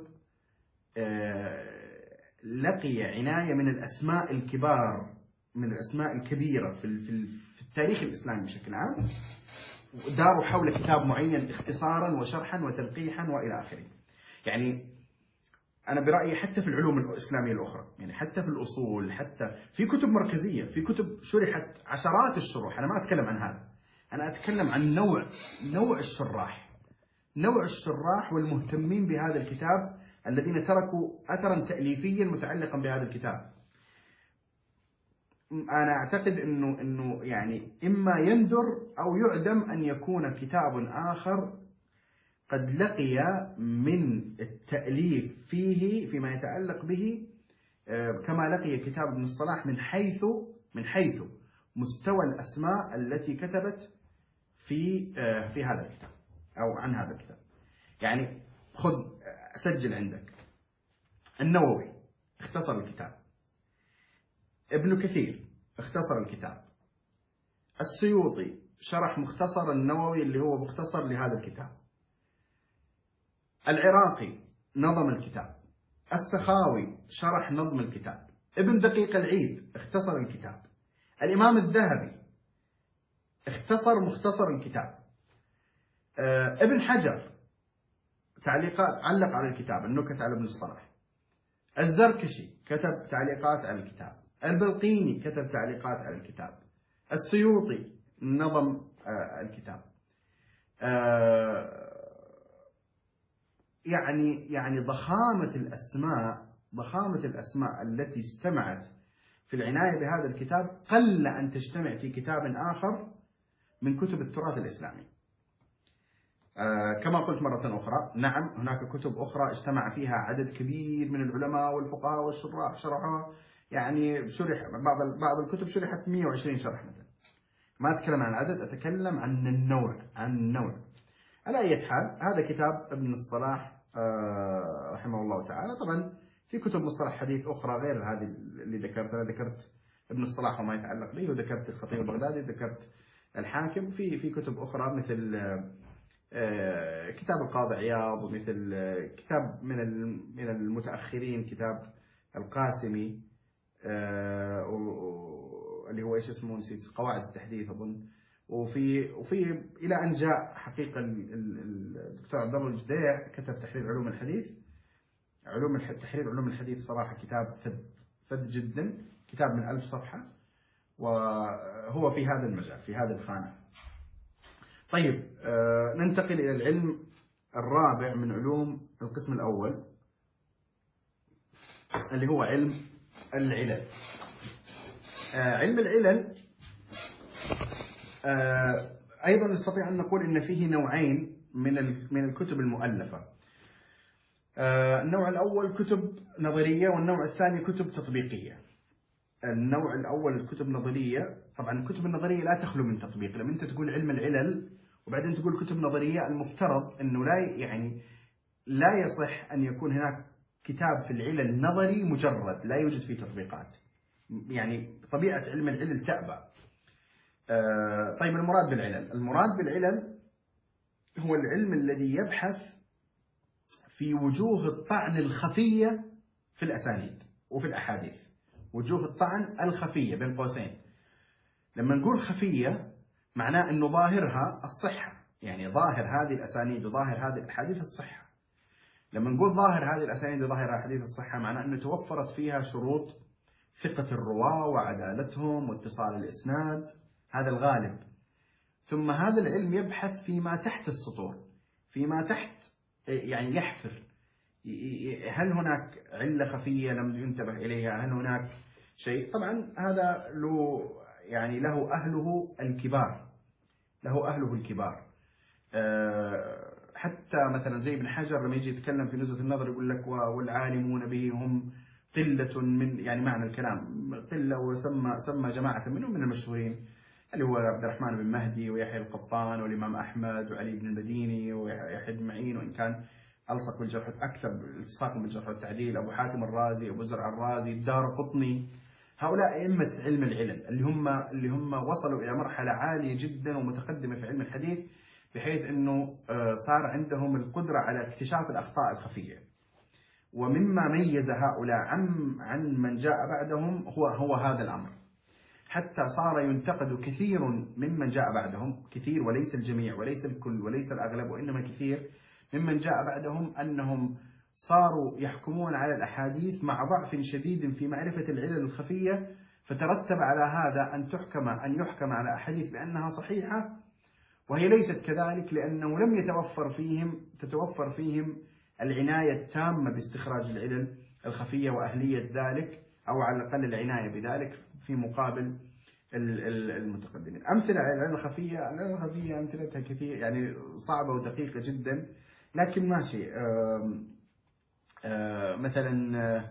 لقي عناية من الأسماء الكبار، من الأسماء الكبيرة في التاريخ الإسلامي بشكل عام، داروا حول كتاب معين اختصارا وشرحا وتلقيحا وإلى آخره. يعني أنا برأيي حتى في العلوم الإسلامية الأخرى، يعني حتى في الأصول، حتى في كتب مركزية، في كتب شرحت عشرات الشروح. أنا ما أتكلم عن هذا، أنا أتكلم عن نوع الشراح، نوع الشراح والمهتمين بهذا الكتاب الذين تركوا أثرا تأليفيا متعلقا بهذا الكتاب. أنا أعتقد إنه يعني إما يندر أو يعدم أن يكون كتاب آخر قد لقي من التأليف فيه فيما يتعلق به كما لقي كتاب ابن الصلاح من حيث مستوى الأسماء التي كتبت في هذا الكتاب أو عن هذا الكتاب. يعني خذ سجل عندك: النووي اختصر الكتاب، ابن كثير اختصر الكتاب، السيوطي شرح مختصر النووي اللي هو مختصر لهذا الكتاب، العراقي نظم الكتاب، السخاوي شرح نظم الكتاب، ابن دقيق العيد اختصر الكتاب، الإمام الذهبي اختصر مختصر الكتاب، ابن حجر تعليقات علق على الكتاب النكت على ابن الصلاح، الزركشي كتب تعليقات على الكتاب، البلقيني كتب تعليقات على الكتاب، السيوطي نظم الكتاب. يعني ضخامة الأسماء التي اجتمعت في العناية بهذا الكتاب قل أن تجتمع في كتاب آخر من كتب التراث الإسلامي. كما قلت مرة أخرى، نعم هناك كتب أخرى اجتمع فيها عدد كبير من العلماء والفقهاء والشراح شرحوها، يعني شرح بعض الكتب شرحت 120 شرح مثلا. ما أتكلم عن العدد، أتكلم عن النوع. على أي حال، هذا كتاب ابن الصلاح رحمه الله تعالى. طبعا في كتب مصطلح حديث أخرى غير هذه اللي ذكرتها، ذكرت ابن الصلاح وما يتعلق به، وذكرت الخطيب البغدادي، ذكرت الحاكم. في كتب أخرى مثل كتاب القاضي عياض، ومثل كتاب من المتأخرين كتاب القاسمي اللي هو ايش اسمه نسيت، قواعد التحديث أظن. وفي إلى أن جاء حقيقة الدكتور عبد الله الجديع كتب تحرير علوم الحديث. تحرير علوم الحديث صراحة كتاب فذ جدا، كتاب من 1000 صفحة، وهو في هذا المجال في هذه الخانة. طيب ننتقل إلى العلم الرابع من علوم القسم الأول اللي هو علم العلل. علم العلل أيضا نستطيع أن نقول إن فيه نوعين من الكتب المؤلفة. النوع الأول كتب نظرية، والنوع الثاني كتب تطبيقية. النوع الأول الكتب نظرية، طبعا الكتب النظرية لا تخلو من تطبيق. لما أنت تقول علم العلل وبعدين تقول كتب نظرية، المفترض أنه لا يصح أن يكون هناك كتاب في العلل نظري مجرد لا يوجد فيه تطبيقات. يعني طبيعة علم العلل تأبى. طيب المراد بالعلل هو العلم الذي يبحث في وجوه الطعن الخفية في الأسانيد وفي الأحاديث. وجوه الطعن الخفية بين قوسين. لما نقول خفية معناه أنه ظاهرها الصحة، يعني ظاهر هذه الأسانيد وظاهر هذه الأحاديث الصحة. لما نقول ظاهر هذه الأسانيد وظاهر أحاديث الصحة معناه أنه توفرت فيها شروط ثقة الرواة وعدالتهم واتصال الإسناد، هذا الغالب. ثم هذا العلم يبحث فيما تحت السطور، فيما تحت، يعني يحفر. هل هناك علة خفية لم ينتبه إليها؟ هل هناك شيء؟ طبعا هذا له أهله الكبار. حتى مثلا زي ابن حجر لما يجي يتكلم في نزهة النظر يقول لك والعالمون به هم قلة من، يعني معنى الكلام قلة، وسمى جماعة منهم من المشهورين اللي هو عبد الرحمن بن مهدي ويحيى القطان والإمام أحمد وعلي بن المديني ويحيى بن معين، وإن كان ألصق بالجرح أكثر التصاق بالجرح والتعديل، أبو حاتم الرازي، أبو زرع الرازي، الدارقطني. هؤلاء أئمة علم العلل اللي هم وصلوا إلى مرحلة عالية جدا ومتقدمة في علم الحديث، بحيث أنه صار عندهم القدرة على اكتشاف الأخطاء الخفية. ومما ميز هؤلاء عن من جاء بعدهم هو هذا الأمر، حتى صار ينتقد كثير ممن جاء بعدهم، كثير وليس الجميع وليس الكل وليس الأغلب وإنما كثير ممن جاء بعدهم، أنهم صاروا يحكمون على الأحاديث مع ضعف شديد في معرفة العلل الخفية، فترتب على هذا أن يحكم على أحاديث بأنها صحيحة وهي ليست كذلك لأنه لم تتوفر فيهم العناية التامة باستخراج العلل الخفية وأهلية ذلك، أو على الأقل العناية بذلك في مقابل المتقدمين. أمثلة على العلل الخفية أمثلتها كثير، يعني صعبة ودقيقة جدا، لكن ماشي. مثلا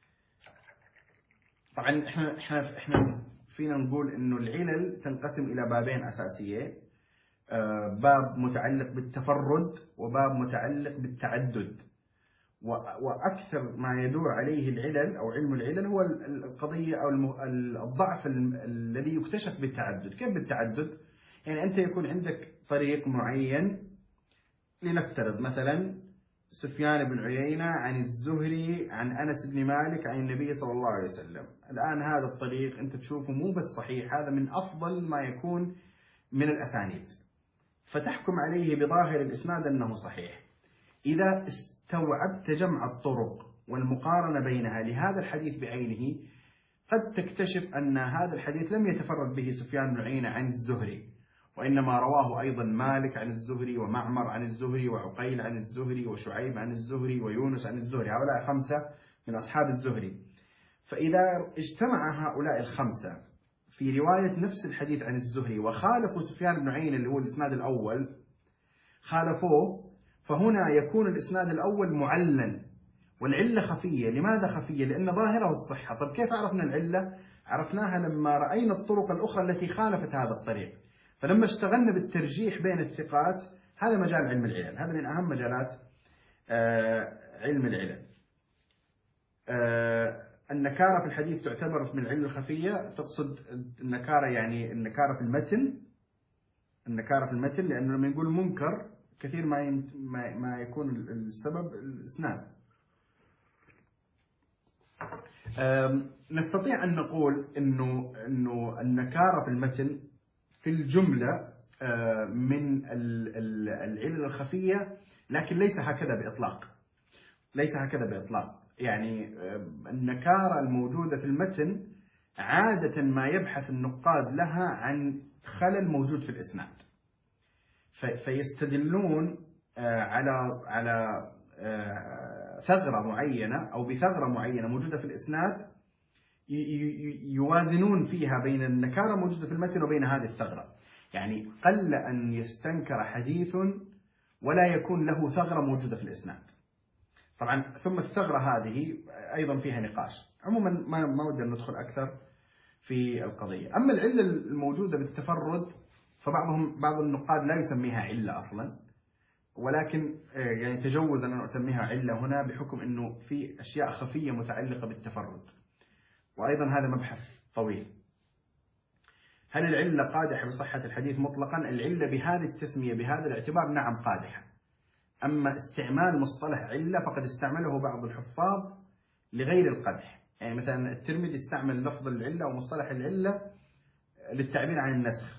طبعا احنا فينا نقول انه العلل تنقسم الى بابين اساسيين، باب متعلق بالتفرد وباب متعلق بالتعدد. واكثر ما يدور عليه العلل او علم العلل هو القضيه او الضعف الذي يكتشف بالتعدد. كيف بالتعدد؟ يعني انت يكون عندك طريق معين، لنفترض مثلا سفيان بن عيينة عن الزهري عن أنس بن مالك عن النبي صلى الله عليه وسلم. الآن هذا الطريق أنت تشوفه مو بس صحيح، هذا من أفضل ما يكون من الأسانيد، فتحكم عليه بظاهر الإسناد أنه صحيح. إذا استوعبت جمع الطرق والمقارنة بينها لهذا الحديث بعينه، قد تكتشف أن هذا الحديث لم يتفرد به سفيان بن عيينة عن الزهري، وإنما رواه أيضا مالك عن الزهري، ومعمر عن الزهري، وعقيل عن الزهري، وشعيب عن الزهري، ويونس عن الزهري. هؤلاء 5 من أصحاب الزهري. فإذا اجتمع هؤلاء ال5 في رواية نفس الحديث عن الزهري وخالفوا سفيان بن عيينة اللي هو الإسناد الأول، خالفوه، فهنا يكون الإسناد الأول معلن والعلة خفية. لماذا خفية؟ لأن ظاهره الصحة. طب كيف عرفنا العلة؟ عرفناها لما رأينا الطرق الأخرى التي خالفت هذا الطريق. فلما اشتغلنا بالترجيح بين الثقات، هذا مجال علم العلل، هذا من أهم مجالات علم العلل. النكارة في الحديث تعتبر من العلة الخفية. تقصد النكارة يعني النكارة في المتن، النكارة في المتن، لأنه لما نقول منكر كثير ما يكون السبب الإسناد. نستطيع أن نقول إنه النكارة في المتن في الجملة من العلل الخفية، لكن ليس هكذا بإطلاق، ليس هكذا بإطلاق. يعني النكارة الموجودة في المتن عادة ما يبحث النقاد لها عن خلل موجود في الإسناد، فيستدلون على ثغرة معينة أو بثغرة معينة موجودة في الإسناد، يوازنون فيها بين النكارة موجودة في المتن وبين هذه الثغرة. يعني قل أن يستنكر حديث ولا يكون له ثغرة موجودة في الإسناد. طبعا ثم الثغرة هذه أيضا فيها نقاش. عموما ما ودنا ندخل أكثر في القضية. أما العلة الموجودة بالتفرد، بعض النقاد لا يسميها علة أصلا، ولكن يعني تجوز أن أسميها علة هنا بحكم أنه في أشياء خفية متعلقة بالتفرد، وأيضا هذا مبحث طويل. هل العلة قادحة بصحة الحديث مطلقا؟ العلة بهذه التسمية بهذا الاعتبار نعم قادحة. أما استعمال مصطلح علة فقد استعمله بعض الحفاظ لغير القدح. يعني مثلا الترمذي استعمل لفظ العلة ومصطلح العلة للتعبير عن النسخ.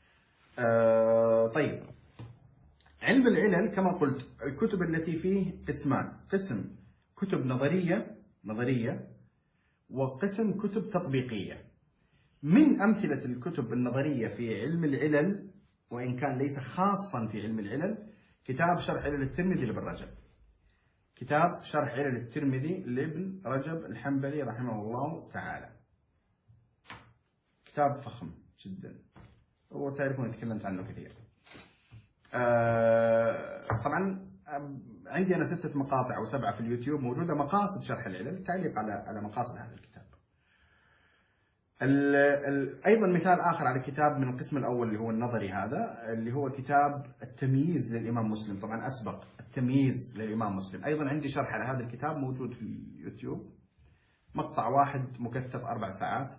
طيب، علم العلل كما قلت الكتب التي فيه قسمان: قسم كتب نظرية وقسم كتب تطبيقية. من أمثلة الكتب النظرية في علم العلل، وإن كان ليس خاصا في علم العلل، كتاب شرح علل الترمذي لابن رجب. كتاب شرح علل الترمذي لابن رجب الحنبلي رحمه الله تعالى. كتاب فخم جدا، وتعرفون تكلمت عنه كثير. طبعا عندي أنا 6 مقاطع أو 7 في اليوتيوب موجودة مقاصد شرح العلل، تعليق على مقاصد هذا الكتاب. أيضا مثال آخر على كتاب من القسم الأول اللي هو النظري، هذا اللي هو كتاب التمييز للإمام مسلم. طبعا أسبق التمييز للإمام مسلم. أيضا عندي شرح على هذا الكتاب موجود في اليوتيوب، مقطع واحد مكثف 4 ساعات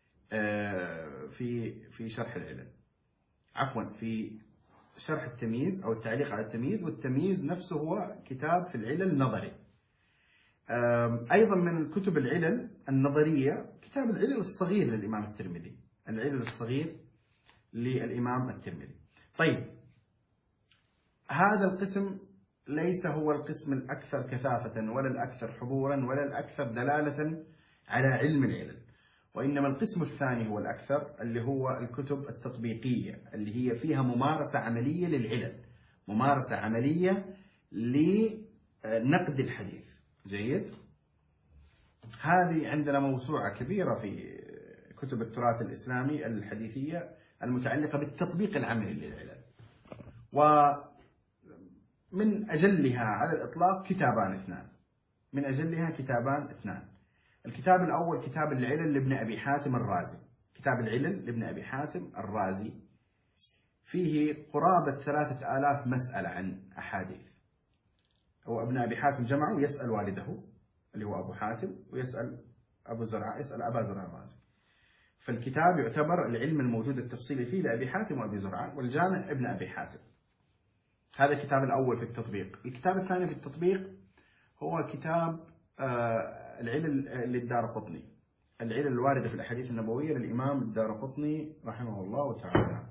في شرح العلل، عفوا في شرح التمييز أو التعليق على التمييز. والتمييز نفسه هو كتاب في العلل نظري. أيضا من كتب العلل النظرية كتاب العلل الصغير للإمام الترمذي، العلل الصغير للإمام الترمذي. طيب، هذا القسم ليس هو القسم الأكثر كثافة ولا الأكثر حضورا ولا الأكثر دلالة على علم العلل، وإنما القسم الثاني هو الأكثر، اللي هو الكتب التطبيقية اللي هي فيها ممارسة عملية للعلل، ممارسة عملية لنقد الحديث. جيد. هذه عندنا موسوعة كبيرة في كتب التراث الإسلامي الحديثية المتعلقة بالتطبيق العملي للعلل، ومن أجلها على الإطلاق كتابان اثنان، من أجلها كتابان اثنان. الكتاب الأول كتاب العلل لابن أبي حاتم الرازي، كتاب العلل لابن أبي حاتم الرازي، فيه قرابة 3000 مسألة عن أحاديث. هو ابن أبي حاتم جمعه، يسأل والده اللي هو أبو حاتم، ويسأل أبو زرعة، يسأل أبا زرعة الرازي. فالكتاب يعتبر العلم الموجود التفصيلي فيه لأبي حاتم وأبي زرعة، والجامع ابن أبي حاتم. هذا الكتاب الأول في التطبيق. الكتاب الثاني في التطبيق هو كتاب العلل للدارقطني، العلل الواردة في الأحاديث النبوية للإمام الدارقطني رحمه الله تعالى.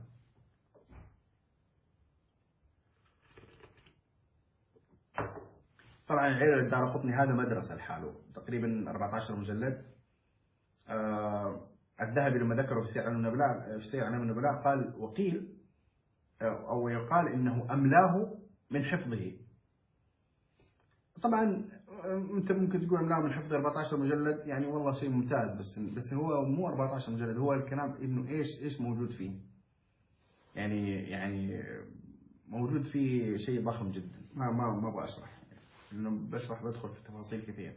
طبعا العلل للدارقطني هذا مدرسة لحاله، تقريبا 14 مجلد. الذهبي لما ذكره في سير أعلام النبلاء قال وقيل أو يقال إنه أملاه من حفظه. طبعا أنت ممكن تقول أملاه من حفظه 14 مجلد، يعني والله شيء ممتاز، بس هو مو 14 مجلد، هو الكلام إنه إيش موجود فيه، يعني موجود فيه شيء ضخم جدا. ما أبغى أشرح، لأنه بشرح بدخل في تفاصيل كثير.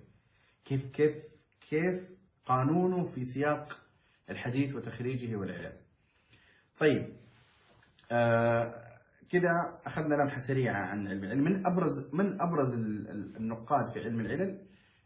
كيف قانونه في سياق الحديث وتخريجه والعلل. طيب كده أخذنا لمحة سريعة عن علم العلل. من أبرز النقاد في علم العلل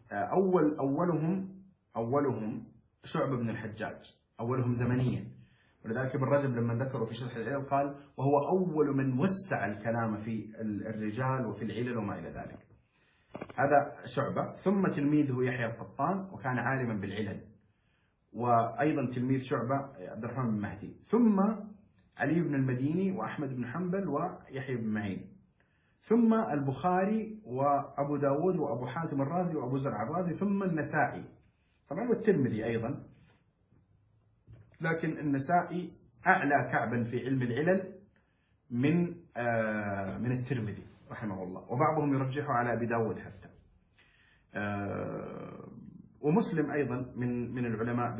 أولهم شعبة بن الحجاج، أولهم زمنيا، ولذلك ابن رجب لما ذكره في شرح العلل قال وهو أول من وسع الكلام في الرجال وفي العلل وما إلى ذلك. هذا شعبة. ثم تلميذه يحيى القطان، وكان عالما بالعلل، وأيضا تلميذ شعبة عبد الرحمن بن مهدي. ثم علي بن المديني وأحمد بن حنبل ويحيى بن معين. ثم البخاري وأبو داود وأبو حاتم الرازي وأبو زرع الرازي. ثم النسائي طبعا، والترمذي أيضا، لكن النسائي أعلى كعبا في علم العلل من الترمذي رحمه الله، وبعضهم يرجحه على أبي داود حتى. ومسلم أيضا من العلماء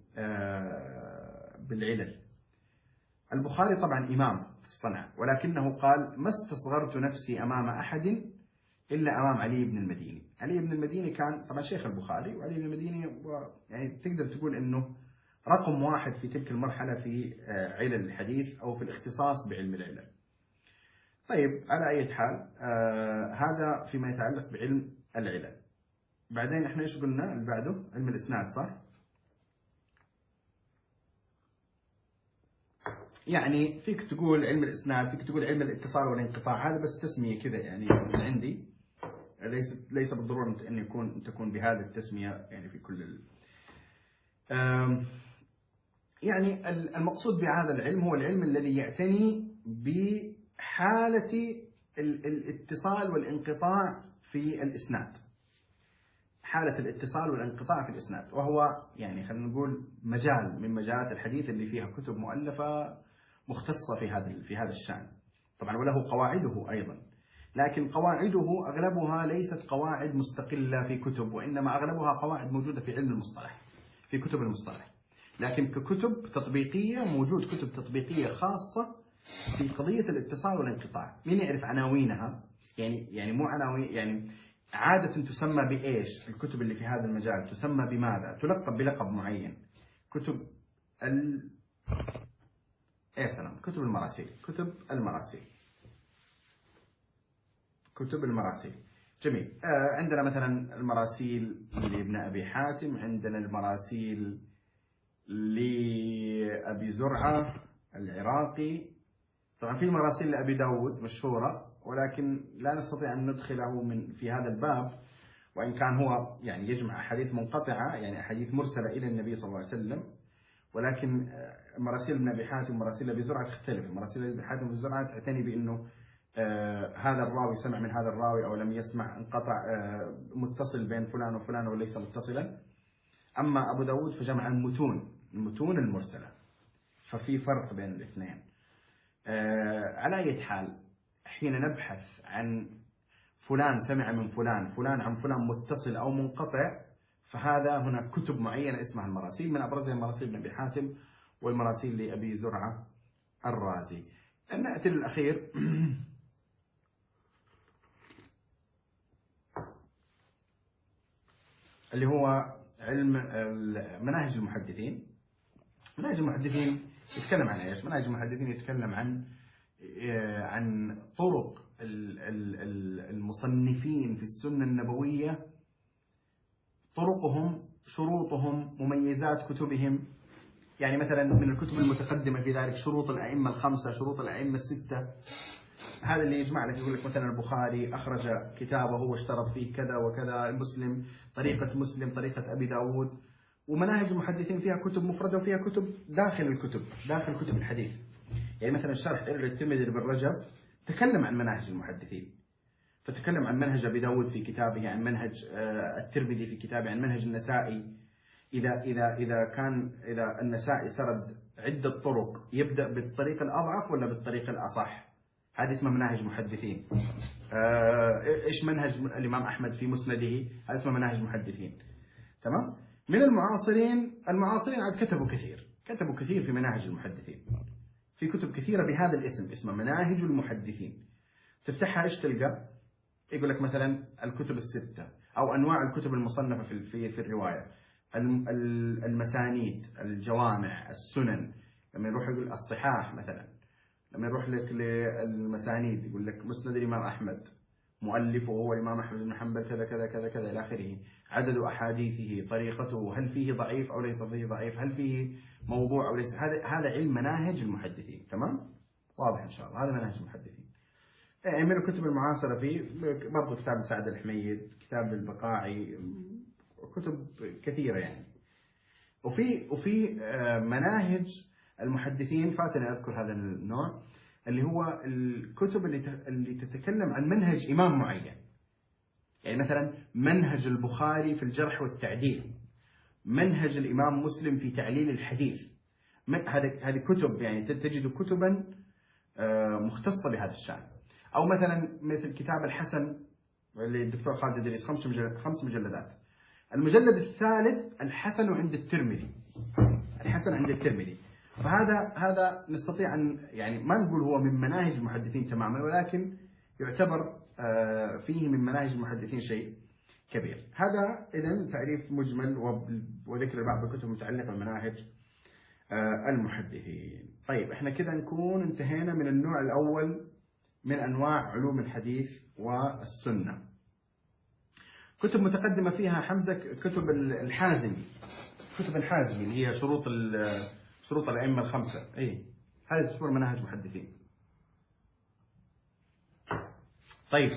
بالعلل. البخاري طبعا إمام في الصنعة، ولكنه قال ما استصغرت نفسي أمام أحد إلا أمام علي بن المديني. علي بن المديني كان طبعا شيخ البخاري، وعلي بن المديني يعني تقدر تقول أنه رقم واحد في تلك المرحلة في علل الحديث أو في الاختصاص بعلم العلل. طيب على أي حال هذا فيما يتعلق بعلم العلل. بعدين احنا ايش قلنا اللي بعده؟ علم الإسناد، صح؟ يعني فيك تقول علم الإسناد، فيك تقول علم الاتصال والانقطاع، هذا بس تسمية كذا يعني من عندي، ليس بالضرورة أن تكون بهذه التسمية يعني في كل يعني المقصود بهذا العلم هو العلم الذي يعتني بحالة الاتصال والانقطاع في الإسناد، حالة الاتصال والانقطاع في الإسناد، وهو يعني خلينا نقول مجال من مجالات الحديث اللي فيها كتب مؤلفة مختصة في هذا الشأن طبعا، وله قواعده أيضا، لكن قواعده أغلبها ليست قواعد مستقلة في كتب، وإنما أغلبها قواعد موجودة في علم المصطلح، في كتب المصطلح. لكن ككتب تطبيقية موجود كتب تطبيقية خاصة في قضية الاتصال والانقطاع. مين يعرف عناوينها؟ يعني مو عناوين، يعني عادة تسمى بإيش؟ الكتب اللي في هذا المجال تسمى بماذا؟ تلقب بلقب معين. كتب كتب المراسيل. كتب المراسيل. جميل. عندنا مثلا المراسيل لابن أبي حاتم، عندنا المراسيل لأبي زرعة العراقي. طبعا في مراسيل لأبي داود مشهورة، ولكن لا نستطيع أن ندخله في هذا الباب، وإن كان هو يعني يجمع أحاديث منقطعة، يعني أحاديث مرسلة إلى النبي صلى الله عليه وسلم، ولكن مراسيل ابن أبي حاتم ومراسيل أبي زرعة تختلف. مراسيل أبي حاتم وأبي زرعة تعتني بأنه هذا الراوي سمع من هذا الراوي أو لم يسمع، انقطع، متصل بين فلان وفلان وليس متصلا. أما أبو داود فجمع المتون المرسلة، ففي فرق بين الاثنين. على أي حال، حين نبحث عن فلان سمع من فلان، فلان عن فلان متصل أو منقطع، فهذا هنا كتب معينة اسمها المراسيل، من أبرزها مراسيل ابن أبي حاتم والمراسيل لأبي زرعة الرازي. نأتي للأخير اللي هو علم مناهج المحدثين. مناهج المحدثين يتكلم عن ايش؟ مناهج المحدثين يتكلم عن طرق المصنفين في السنة النبوية، طرقهم، شروطهم، مميزات كتبهم. يعني مثلا من الكتب المتقدمة في ذلك شروط الأئمة الخمسة، شروط الأئمة الستة. هذا اللي يجمع لك، يقول لك مثلا البخاري أخرج كتابه واشترط فيه كذا وكذا، مسلم طريقة مسلم، طريقة أبي داود. ومناهج المحدثين فيها كتب مفردة وفيها كتب داخل الكتب، داخل كتب الحديث. يعني مثلا شرح الترمذي لابن رجب تكلم عن مناهج المحدثين، فتكلم عن منهج أبي داود في كتابه، عن منهج الترمذي في كتابه، عن منهج النسائي. إذا النسائي سرد عدة طرق، يبدأ بالطريق الأضعف ولا بالطريق الأصح؟ هذه اسمها مناهج محدثين. إيش منهج الإمام أحمد في مسنده؟ هذا اسمه مناهج محدثين. تمام؟ من المعاصرين عاد كتبوا كثير في مناهج المحدثين. في كتب كثيرة بهذا الاسم، اسمها مناهج المحدثين. تفتحها إيش تلقى؟ يقول لك مثلا الكتب الستة، أو أنواع الكتب المصنفة في الرواية، المسانيد، الجوامع، السنن. لما يروح يقول الصحاح مثلا، لما يروح لك للمسانيد يقول لك مسند الإمام أحمد، مؤلفه هو الإمام أحمد بن حنبل كذا كذا كذا كذا إلى آخره، عدد أحاديثه، طريقته، هل فيه ضعيف أو ليس فيه ضعيف، هل فيه موضوع أو ليس. هذا علم مناهج المحدثين. تمام؟ واضح إن شاء الله. هذا مناهج المحدثين. من الكتب المعاصرة فيه برضو كتاب سعد الحميد، كتاب البقاعي، كتب كثيرة يعني. وفي مناهج المحدثين، فاتني أذكر هذا النوع، اللي هو الكتب اللي تتكلم عن منهج إمام معين. يعني مثلا منهج البخاري في الجرح والتعديل، منهج الإمام مسلم في تعليل الحديث. هذه كتب، يعني تجد كتبا مختصة بهذا الشأن. أو مثل كتاب الحسن للدكتور خالد الدريس، 5 مجلدات. المجلد الثالث الحسن عند الترمذي، الحسن عند الترمذي. فهذا نستطيع أن يعني ما نقول هو من مناهج المحدثين تماما، ولكن يعتبر فيه من مناهج المحدثين شيء كبير. هذا إذن تعريف مجمل وذكر بعض الكتب المتعلقة بمناهج المحدثين. طيب احنا كده نكون انتهينا من النوع الأول من أنواع علوم الحديث والسنة. كتب متقدمة فيها حمزة كتب الحازمي، كتب الحازمي اللي هي شروط الأئمة الخمسة. هذه تعتبر مناهج محدثين. طيب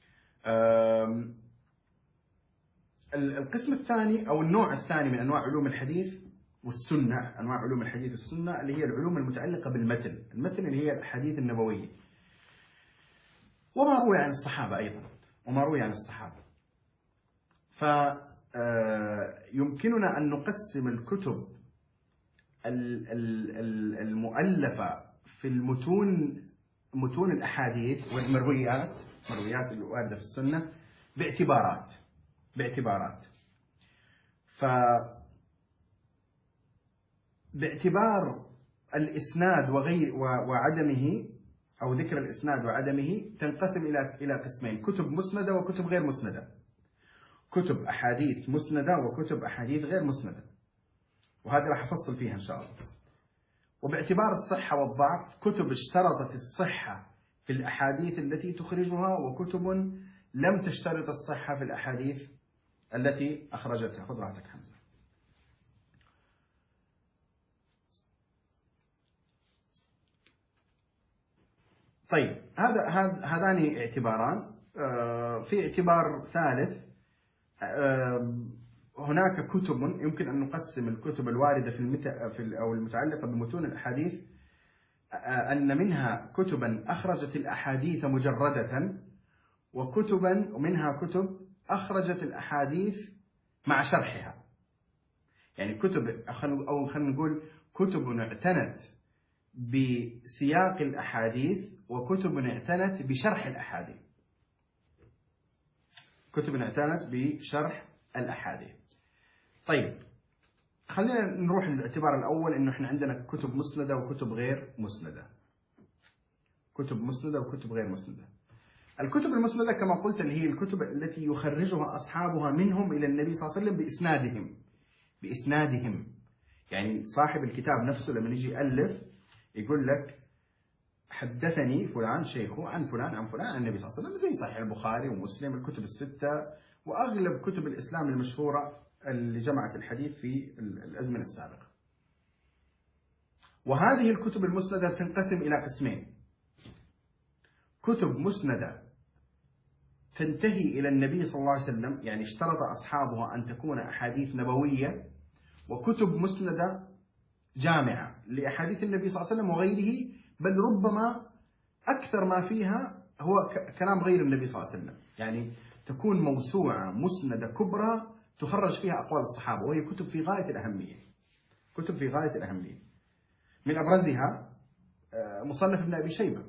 القسم الثاني أو النوع الثاني من أنواع علوم الحديث والسنة، أنواع علوم الحديث والسنة اللي هي العلوم المتعلقة بالمتن، المتن اللي هي الأحاديث النبوية، وما روي عن الصحابة أيضا، وما روي عن الصحابة. فيمكننا أن نقسم الكتب المؤلفة في متون الأحاديث والمرويات، مرويات الواردة في السنة، باعتبارات. باعتبار الإسناد وعدمه، أو ذكر الإسناد وعدمه، تنقسم إلى قسمين: كتب مسندة وكتب غير مسندة، كتب أحاديث مسندة وكتب أحاديث غير مسندة. وهذا راح أفصل فيها إن شاء الله. وباعتبار الصحة والضعف، كتب اشترطت الصحة في الأحاديث التي تخرجها، وكتب لم تشترط الصحة في الأحاديث التي أخرجتها. خذ راحتك حمزة. طيب هذان اعتباران. في اعتبار ثالث، هناك كتب يمكن أن نقسم الكتب الواردة أو المتعلقة بمتون الأحاديث أن منها كتبا أخرجت الأحاديث مجردة، ومنها كتب أخرجت الأحاديث مع شرحها. يعني كتب، أو خلينا نقول كتب اعتنت بسياق الأحاديث، وكتب اعتنت بشرح الأحاديث. كتب اعتنت بشرح الأحاديث. طيب خلينا نروح للاعتبار الأول، إنه إحنا عندنا كتب مسندة وكتب غير مسندة. كتب مسندة وكتب غير مسندة. الكتب المسندة كما قلت اللي هي الكتب التي يخرجها أصحابها منهم إلى النبي صلى الله عليه وسلم بإسنادهم. يعني صاحب الكتاب نفسه لما يجي يألف يقول لك حدثني فلان شيخه عن فلان عن فلان عن النبي صلى الله عليه وسلم، زي صحيح البخاري ومسلم، الكتب الستة وأغلب كتب الإسلام المشهورة اللي جمعت الحديث في الأزمنة السابقة. وهذه الكتب المسندة تنقسم إلى قسمين: كتب مسندة تنتهي إلى النبي صلى الله عليه وسلم، يعني اشترط أصحابها أن تكون أحاديث نبوية، وكتب مسندة جامعة لأحاديث النبي صلى الله عليه وسلم وغيره، بل ربما أكثر ما فيها هو كلام غير النبي صلى الله عليه وسلم، يعني تكون موسوعة مسندة كبرى تخرج فيها أقوال الصحابة، وهي كتب في غاية الأهمية. كتب في غاية الأهمية. من أبرزها مصنف ابن أبي شيبة.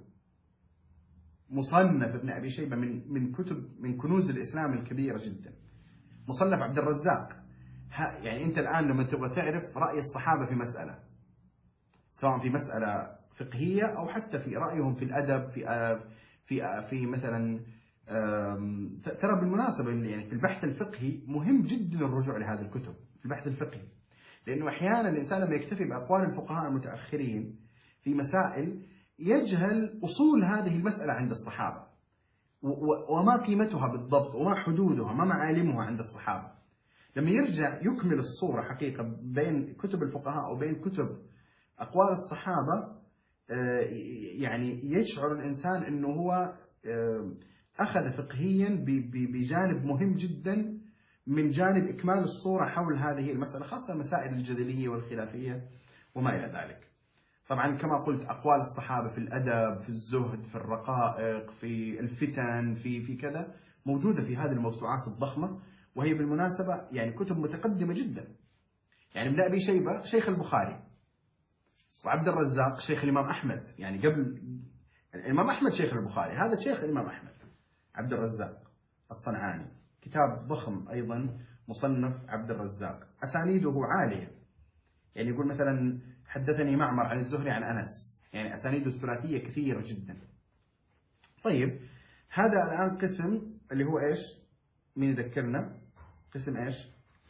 مصنف ابن أبي شيبة من كنوز الإسلام الكبيرة جدا. مصنف عبد الرزاق. يعني أنت الآن لما تبغى تعرف رأي الصحابة في مسألة، سواء في مسألة فقهية أو حتى في رأيهم في الأدب، في مثلا، ترى بالمناسبة يعني في البحث الفقهي مهم جدا الرجوع لهذه الكتب في البحث الفقهي، لأنه أحيانا الإنسان لما يكتفي بأقوال الفقهاء المتأخرين في مسائل يجهل أصول هذه المسألة عند الصحابة، وما قيمتها بالضبط، وما حدودها، ما معالمها عند الصحابة. لما يرجع يكمل الصورة حقيقة بين كتب الفقهاء وبين كتب أقوال الصحابة، يعني يشعر الإنسان أنه هو أخذ فقهيا بجانب مهم جدا من جانب إكمال الصورة حول هذه المسألة، خاصة المسائل الجدلية والخلافية وما إلى ذلك. طبعا كما قلت أقوال الصحابة في الأدب، في الزهد، في الرقائق، في الفتن، في كذا، موجودة في هذه الموسوعات الضخمة، وهي بالمناسبة يعني كتب متقدمة جدا. يعني ابن أبي شيبة شيخ البخاري، وعبد الرزاق شيخ الإمام أحمد، يعني قبل الإمام أحمد شيخ البخاري، هذا شيخ الإمام أحمد عبد الرزاق الصنعاني، كتاب ضخم أيضا مصنف عبد الرزاق، أسانيده عالية. يعني يقول مثلا حدثني معمر عن الزهري عن أنس، يعني أسانيده الثلاثية كثيرة جدا. طيب هذا الآن قسم اللي هو إيش؟ مين يذكرنا؟ قسم إيش؟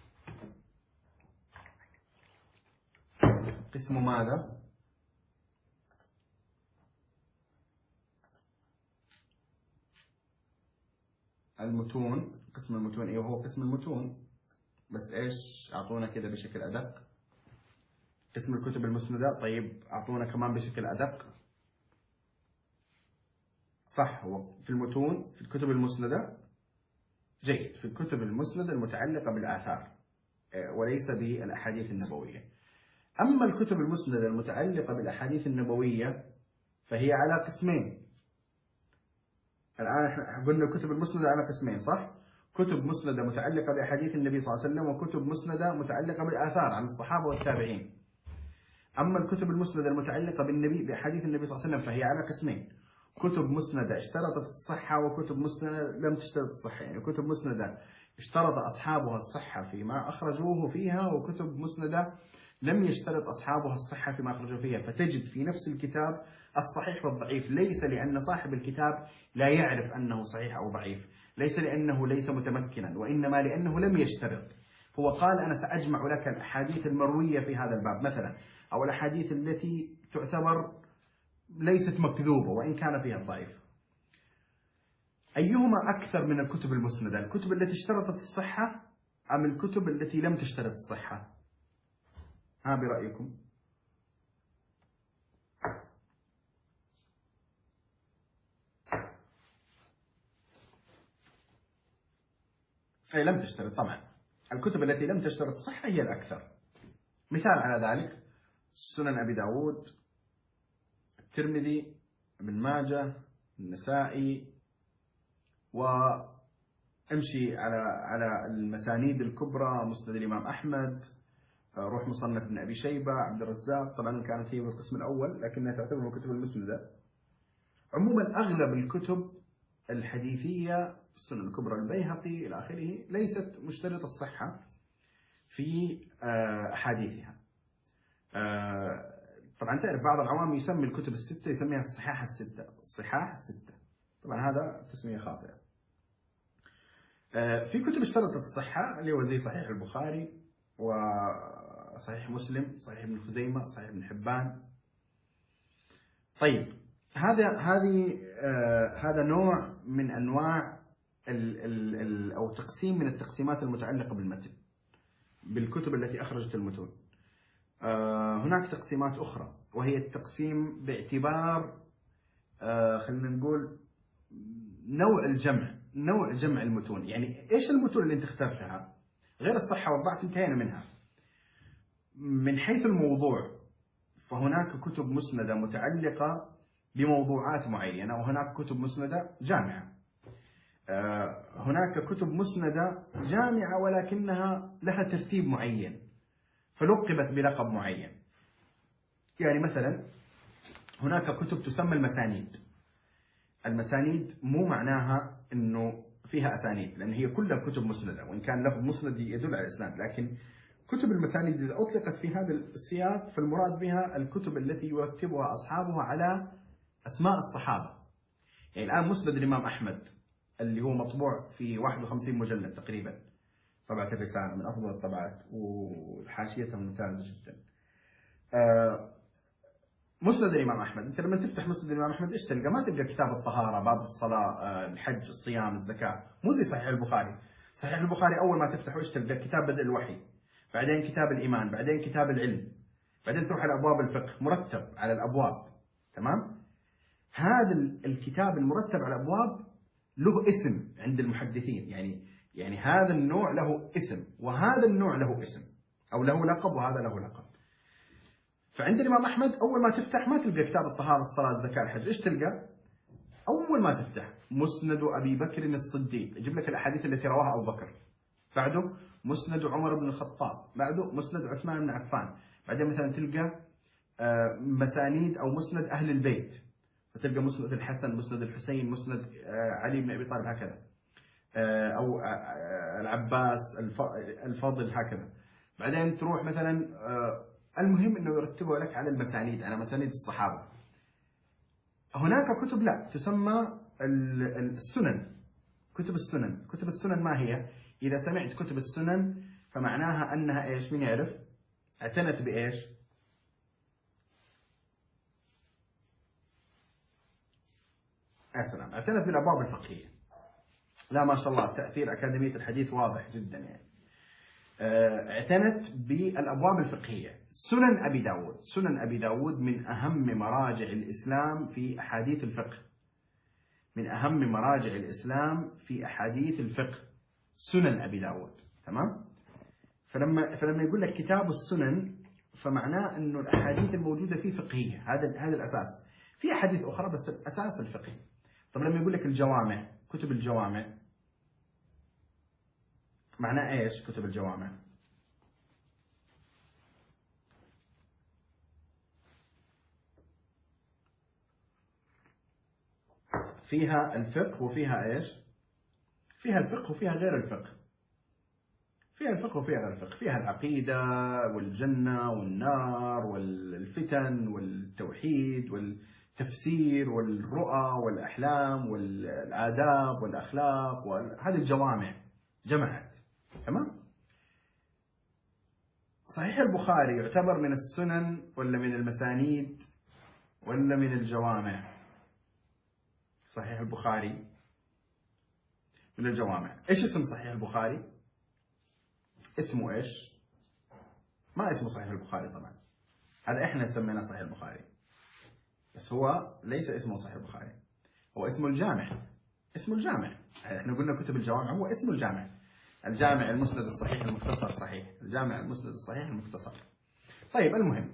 قسم ماذا؟ المتون. قسم المتون. ايوه هو قسم المتون، بس ايش اعطونا كذا بشكل ادق؟ قسم الكتب المسندة. طيب اعطونا كمان بشكل ادق. صح، هو في المتون، في الكتب المسندة. جيد، في الكتب المسندة المتعلقة بالآثار وليس بالأحاديث النبوية. أما الكتب المسندة المتعلقة بالأحاديث النبوية فهي على قسمين. الآن احنا قلنا الكتب المسندة على قسمين، صح؟ كتب مسندة متعلقة بأحاديث النبي صلى الله عليه وسلم، وكتب مسندة متعلقة بالآثار عن الصحابة والتابعين. أما الكتب المسندة المتعلقة بأحاديث النبي صلى الله عليه وسلم فهي على قسمين: كتب مسندة اشترطت الصحة، وكتب مسندة لم تشترط الصحة. يعني كتب مسندة اشترط أصحابها الصحة فيما أخرجوه فيها، وكتب مسندة لم يشترط أصحابها الصحة فيما أخرجوا فيها. فتجد في نفس الكتاب الصحيح والضعيف، ليس لأن صاحب الكتاب لا يعرف أنه صحيح أو ضعيف، ليس لأنه ليس متمكنا، وإنما لأنه لم يشترط. هو قال أنا سأجمع لك الأحاديث المروية في هذا الباب مثلا، أو الأحاديث التي تعتبر ليست مكذوبة وإن كان فيها ضعيف. أيهما أكثر من الكتب المسندة؟ الكتب التي اشترطت الصحة أم الكتب التي لم تشترط الصحة؟ ها برأيكم؟ أي لم تشترط طبعا. الكتب التي لم تشترط الصحة هي الأكثر. مثال على ذلك سنن أبي داود، الترمذي، ابن ماجه، النسائي، وامشي على المسانيد الكبرى، مسند الإمام أحمد، روح مصنف ابن أبي شيبة، عبد الرزاق، طبعا كانت هي بالقسم الأول لكنها تعتبر من الكتب المسندة. عموما أغلب الكتب الحديثية، السنن الكبرى، البيهقي إلى آخره، ليست مشترطة الصحة في أحاديثها. طبعا تعرف بعض العوام يسمي الكتب الستة يسميها الصحاح الستة، الصحاح الستة، طبعا هذا تسمية خاطئة. في كتب اشترطت الصحة اللي هو زي صحيح البخاري وصحيح مسلم، صحيح ابن خزيمة، صحيح ابن حبان. طيب هذا نوع من أنواع أو تقسيم من التقسيمات المتعلقة بالمتن بالكتب التي أخرجت المتون. هناك تقسيمات أخرى وهي التقسيم باعتبار خلينا نقول نوع جمع المتون. يعني إيش المتون اللي أنت اخترتها؟ غير الصحة والضعف انتهينا منها. من حيث الموضوع فهناك كتب مسندة متعلقة بموضوعات معينة، وهناك كتب مسندة جامعة. هناك كتب مسندة جامعة ولكنها لها ترتيب معين فلقبت بلقب معين. يعني مثلا هناك كتب تسمى المسانيد. المسانيد مو معناها انه فيها اسانيد، لان هي كلها كتب مسندة، وان كان لفظ مسند يدل على الاسناد، لكن كتب المسانيد اذا اطلقت في هذا السياق فالمراد بها الكتب التي يرتبها اصحابها على اسماء الصحابة. يعني الان مسند الامام احمد اللي هو مطبوع في 51 مجلد تقريبا، طبعة الرسالة من افضل الطبعات وحاشيتها ممتازة جدا. مسند الإمام أحمد، أنت لما تفتح مسند الإمام أحمد إيش تلقى؟ ما تلقى كتاب الطهارة، باب الصلاة، الحج، الصيام، الزكاة، مو زي صحيح البخاري. صحيح البخاري أول ما تفتحه إيش تلقى؟ كتاب بدء الوحي، بعدين كتاب الإيمان، بعدين كتاب العلم، بعدين تروح على أبواب الفقه مرتب على الأبواب. تمام؟ هذا الكتاب المرتب على الأبواب له اسم عند المحدثين. يعني هذا النوع له اسم وهذا النوع له اسم، أو له لقب وهذا له لقب. فعند الإمام أحمد أول ما تفتح ما تلقى كتاب الطهارة، الصلاة، الزكاة، الحج. إيش تلقى؟ أول ما تفتح مسند أبي بكر الصديق، يجيب لك الأحاديث التي رواها أبو بكر. بعده مسند عمر بن الخطاب، بعده مسند عثمان بن عفان. بعدين مثلا تلقى مسانيد أو مسند أهل البيت، فتلقى مسند الحسن، مسند الحسين، مسند علي بن أبي طالب، هكذا، أو العباس، الفضل، هكذا. بعدين تروح مثلا المهم انه يرتبوا لك على المسانيد، على مسانيد الصحابه. هناك كتب لا تسمى السنن، كتب السنن. كتب السنن ما هي؟ اذا سمعت كتب السنن فمعناها انها ايش؟ مين يعرف؟ اعتنت بايش؟ يا سلام، اعتنت بالابواب الفقهيه. لا ما شاء الله، تاثير اكاديميه الحديث واضح جدا. يعني اعتنت بالأبواب الفقهية. سنن أبي داود، سنن أبي داود من أهم مراجع الإسلام في أحاديث الفقه، من أهم مراجع الإسلام في أحاديث الفقه سنن أبي داود. تمام؟ فلما يقول لك كتاب السنن فمعناه أنه الأحاديث الموجودة فيه فقهية، هذا الأساس. في أحاديث أخرى بس الأساس الفقهي. طب لما يقول لك الجوامع، كتب الجوامع، معناه إيش كتب الجوامع؟ فيها الفقه وفيها إيش؟ فيها الفقه وفيها غير الفقه. فيها الفقه وفيها غير الفقه. فيها العقيدة والجنة والنار والفتن والتوحيد والتفسير والرؤى والأحلام والآداب والأخلاق، هذه الجوامع جمعت. تمام؟ صحيح البخاري يعتبر من السنن ولا من المسانيد ولا من الجوامع؟ صحيح البخاري من الجوامع. ايش اسم صحيح البخاري؟ اسمه ايش؟ ما اسمه صحيح البخاري طبعا، هذا احنا سميناه صحيح البخاري، بس هو ليس اسمه صحيح البخاري، هو اسمه الجامع. اسمه الجامع. احنا قلنا كتب الجوامع، هو اسمه الجامع. الجامع المسند الصحيح المختصر، صحيح، الجامع المسند الصحيح المختصر. طيب المهم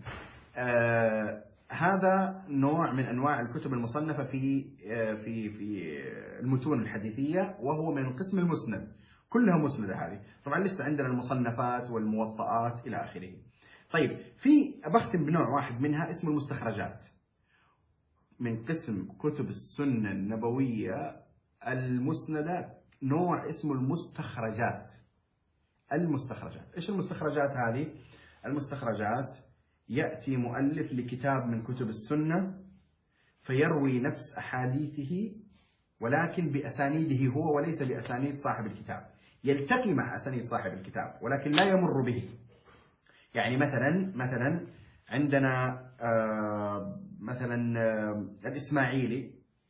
هذا نوع من انواع الكتب المصنفه في المتون الحديثيه، وهو من قسم المسند. كلها مسندة هذه. طبعا لسه عندنا المصنفات والموطئات إلى آخره. طيب بختم بنوع واحد منها اسمه المستخرجات، من قسم كتب السنة النبوية المسندة، نوع اسمه المستخرجات. إيش المستخرجات هذه؟ المستخرجات يأتي مؤلف لكتاب من كتب السنة فيروي نفس أحاديثه ولكن بأسانيده هو وليس بأسانيد صاحب الكتاب، يلتقي مع أسانيد صاحب الكتاب ولكن لا يمر به. يعني مثلا عندنا مثلا الإسماعيلي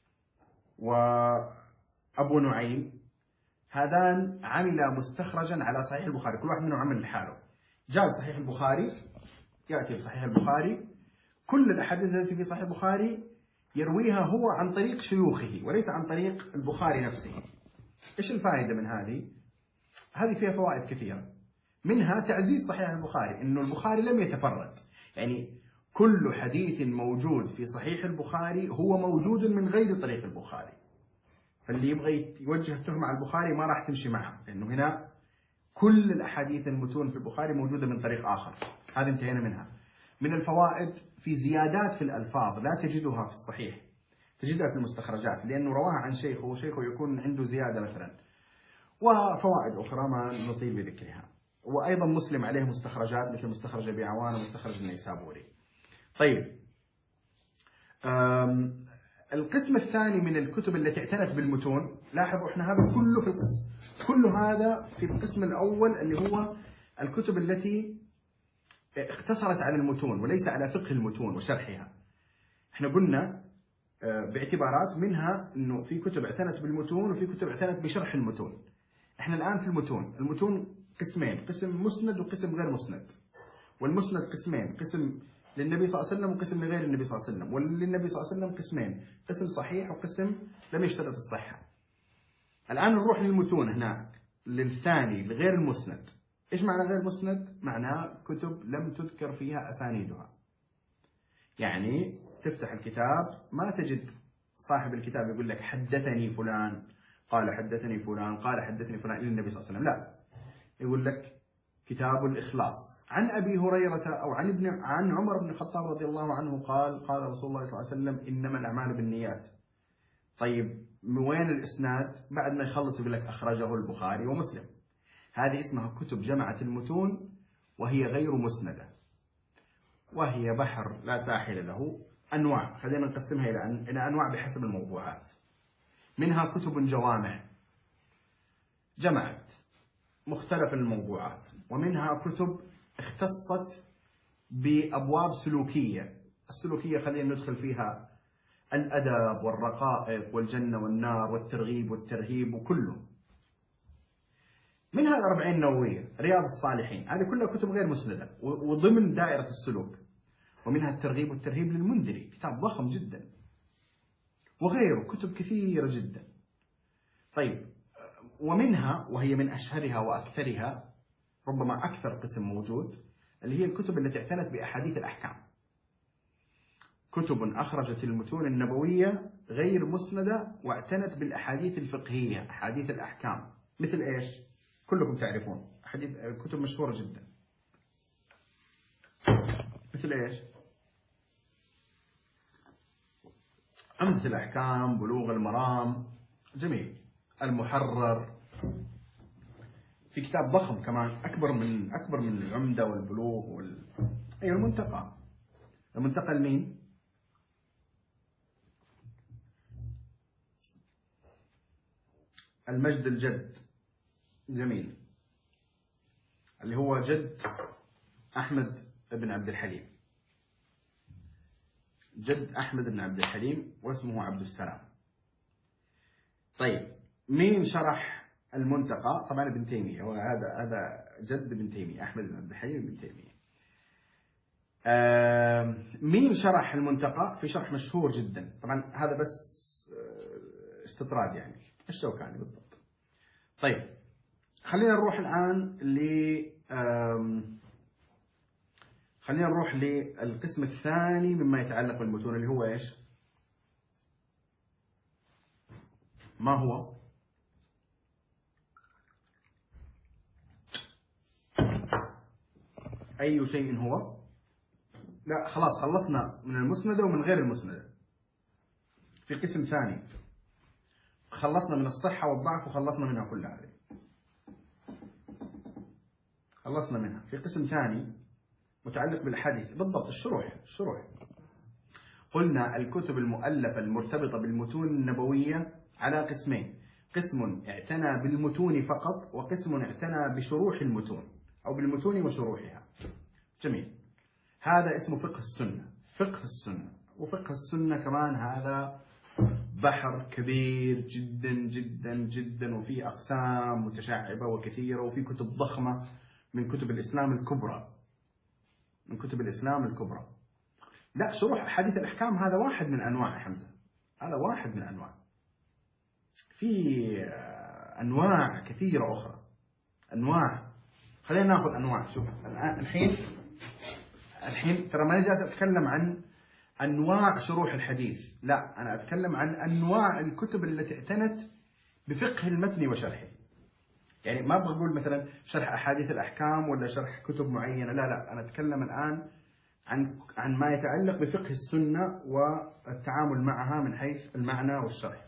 وأبو نعيم، هذان عمل مستخرجا على صحيح البخاري، كل واحد منهم عمل لحاله. جاء صحيح البخاري، يأتي في صحيح البخاري كل الأحاديث التي في صحيح البخاري يرويها هو عن طريق شيوخه وليس عن طريق البخاري نفسه. إيش الفائدة من هذه؟ هذه فيها فوائد كثيرة، منها تعزيز صحيح البخاري، إنه البخاري لم يتفرد، يعني كل حديث موجود في صحيح البخاري هو موجود من غير طريق البخاري، فاللي يبغى يوجه التهمة على البخاري ما راح تمشي معه، لأنه هنا كل الأحاديث المتون في البخاري موجودة من طريق آخر. هذه انتهينا منها. من الفوائد في زيادات في الألفاظ لا تجدها في الصحيح، تجدها في المستخرجات، لأنه رواها عن شيخه وشيخه يكون عنده زيادة مثلا. وفوائد أخرى ما نطيل بذكرها. وأيضا مسلم عليه مستخرجات مثل مستخرج أبي عوان ومستخرج النيسابوري. طيب، القسم الثاني من الكتب التي اعتنت بالمتون، لاحظوا احنا هذا كله في القسم، كل هذا في القسم الأول اللي هو الكتب التي اقتصرت على المتون وليس على فقه المتون وشرحها. احنا قلنا باعتبارات، منها انه في كتب اعتنت بالمتون وفي كتب اعتنت بشرح المتون. احنا الآن في المتون قسمين، قسم مسند وقسم غير مسند. والمسند قسمين، قسم للنبي صلى الله عليه وسلم وقسم لغير النبي صلى الله عليه وسلم. وللنبي صلى الله عليه وسلم قسمين، قسم صحيح وقسم لم يشترط الصحة. الآن نروح للمتون هناك، للثاني لغير المسند. إيش معنى غير مسند؟ معناه كتب لم تذكر فيها أسانيدها. يعني تفتح الكتاب ما تجد صاحب الكتاب يقول لك حدثني فلان قال حدثني فلان قال حدثني فلان إلى النبي صلى الله عليه وسلم، لا، يقول لك كتاب الإخلاص عن أبي هريرة أو عن عمر بن الخطاب رضي الله عنه قال قال رسول الله صلى الله عليه وسلم إنما الأعمال بالنيات. طيب، من وين الإسناد؟ بعد ما يخلص يقول لك أخرجه البخاري ومسلم. هذه اسمها كتب جمعت المتون وهي غير مسندة، وهي بحر لا ساحل له. أنواع، خلينا نقسمها إلى أنواع بحسب الموضوعات. منها كتب جوامع جمعت مختلف الموضوعات، ومنها كتب اختصت بأبواب سلوكية. السلوكية خلينا ندخل فيها الأدب والرقائق والجنة والنار والترغيب والترهيب وكله. منها الأربعين النووية، رياض الصالحين، هذه كلها كتب غير مسندة وضمن دائرة السلوك. ومنها الترغيب والترهيب للمنذري، كتاب ضخم جدا، وغيره كتب كثيرة جدا. طيب، ومنها وهي من أشهرها وأكثرها، ربما أكثر قسم موجود، اللي هي الكتب التي اعتنت بأحاديث الأحكام. كتب أخرجت المتون النبوية غير مسندة واعتنت بالأحاديث الفقهية، أحاديث الأحكام. مثل إيش؟ كلكم تعرفون أحاديث، كتب مشهورة جدا. مثل إيش؟ عمدة الأحكام، بلوغ المرام، جميل، المحرر، في كتاب ضخم كمان أكبر من العمدة والبلوغ أيوة، المنتقى لمين؟ المجد الجد، جميل، اللي هو جد أحمد بن عبد الحليم، جد أحمد بن عبد الحليم واسمه عبد السلام. طيب، مين شرح المنتقى؟ طبعا ابن تيمية، هذا جد ابن تيمية، أحمد بن عبد الحليم ابن تيمية. مين شرح المنتقى؟ في شرح مشهور جدا، طبعا هذا بس استطراد، يعني الشوكاني بالضبط. طيب، خلينا نروح الآن خلينا نروح للقسم الثاني مما يتعلق بالمتون، اللي هو إيش؟ ما هو؟ أي شيء هو؟ لا خلاص خلصنا من المسندة ومن غير المسندة. في قسم ثاني، خلصنا من الصحة والضعف وخلصنا منها كلها هذه، خلصنا منها. في قسم ثاني متعلق بالأحاديث، بالضبط الشروح. قلنا الكتب المؤلفة المرتبطة بالمتون النبوية على قسمين، قسم اعتنى بالمتون فقط، وقسم اعتنى بشروح المتون أو بالمتون وشروحها. جميل. هذا اسمه فقه السنة. فقه السنة، وفقه السنة كمان هذا بحر كبير جدا جدا جدا، وفيه أقسام متشعبة وكثيرة، وفي كتب ضخمة من كتب الإسلام الكبرى، من كتب الإسلام الكبرى. لا، شروح أحاديث الأحكام هذا واحد من أنواع حمزة، هذا واحد من أنواع. في أنواع كثيرة أخرى، أنواع. خلينا ناخذ أنواع. شوف الحين ترى ماني جالس أتكلم عن أنواع شروح الحديث، لا، أنا أتكلم عن أنواع الكتب التي اعتنت بفقه المتن وشرحه. يعني ما أبغى أقول مثلا شرح أحاديث الأحكام ولا شرح كتب معينة، لا، أنا أتكلم الآن عن ما يتعلق بفقه السنة والتعامل معها من حيث المعنى والشرح.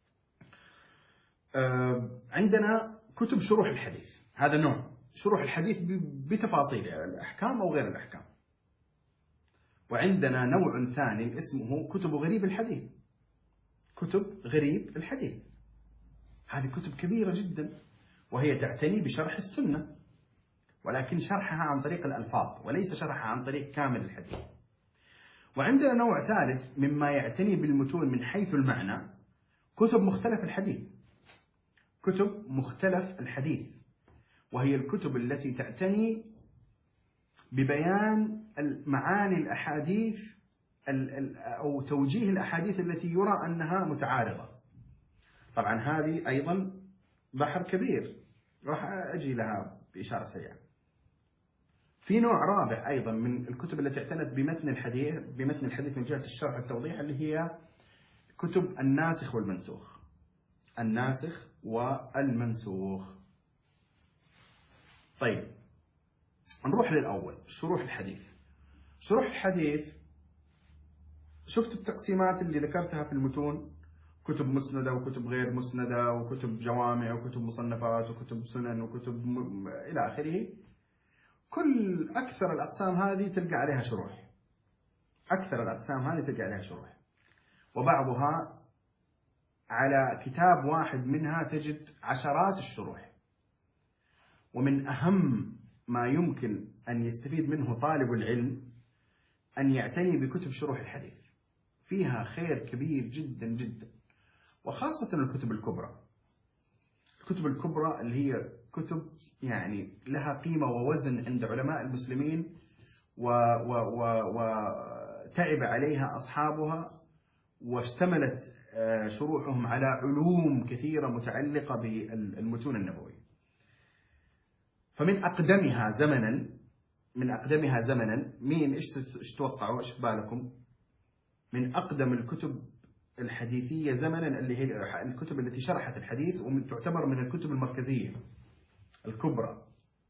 عندنا كتب شروح الحديث، هذا نوع شروح الحديث بتفاصيل الأحكام أو غير الأحكام. وعندنا نوع ثاني اسمه كتب غريب الحديث. كتب غريب الحديث هذه كتب كبيرة جدا، وهي تعتني بشرح السنة، ولكن شرحها عن طريق الألفاظ وليس شرحها عن طريق كامل الحديث. وعندنا نوع ثالث مما يعتني بالمتون من حيث المعنى، كتب مختلف الحديث. كتب مختلف الحديث، وهي الكتب التي تعتني ببيان معاني الأحاديث أو توجيه الأحاديث التي يرى أنها متعارضة. طبعا هذه أيضا بحر كبير، راح أجي لها بإشارة سريعة. في نوع رابع أيضا من الكتب التي اعتنت بمتن الحديث من جهة الشرح والتوضيح، اللي هي كتب الناسخ والمنسوخ. الناسخ والمنسوخ. طيب نروح للأول، شروح الحديث. شروح الحديث، شفت التقسيمات اللي ذكرتها في المتون، كتب مسندة وكتب غير مسندة وكتب جوامع وكتب مصنفات وكتب سنن وكتب إلى آخره. كل أكثر الأقسام هذه تلقى عليها شروح، أكثر الأقسام هذه تلقى عليها شروح، وبعضها على كتاب واحد منها تجد عشرات الشروح. ومن أهم ما يمكن أن يستفيد منه طالب العلم أن يعتني بكتب شروح الحديث، فيها خير كبير جدا جدا، وخاصة الكتب الكبرى. الكتب الكبرى اللي هي كتب يعني لها قيمة ووزن عند علماء المسلمين، وتعب عليها أصحابها، واشتملت شروحهم على علوم كثيرة متعلقة بالمتون النبوية. فمن أقدمها زمنا، مين إيش توقعوا، إيش في بالكم من أقدم الكتب الحديثية زمنا، اللي هي الكتب التي شرحت الحديث وتعتبر من الكتب المركزية الكبرى؟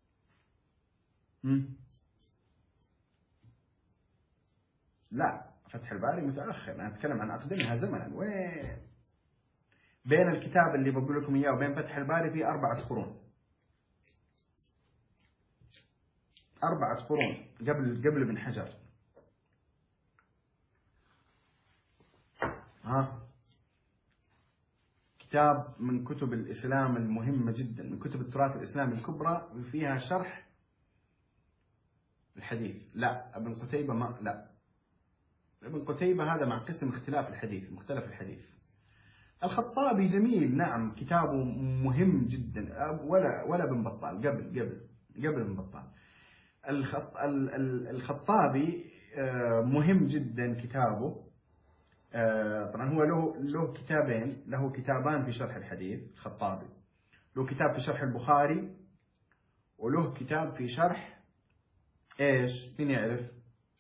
لا، فتح الباري متأخر، أنا أتكلم عن أقدمها زمنا. وين بين الكتاب اللي بقول لكم إياه وبين فتح الباري في 4 قرون، 4 قرون قبل ابن حجر. كتاب من كتب الإسلام المهمة جدا، من كتب التراث الإسلامي الكبرى، فيها شرح الحديث. لا، ابن قتيبة ما، لا، ابن قتيبة هذا مع قسم اختلاف الحديث، مختلف الحديث. الخطابي جميل، نعم، كتابه مهم جدا، ولا ابن بطال، قبل ابن بطال. الخطابي مهم جدا كتابه. طبعا هو له كتابين، له كتابان في شرح الحديث. الخطابي له كتاب في شرح البخاري، وله كتاب في شرح ايش؟ مين يعرف؟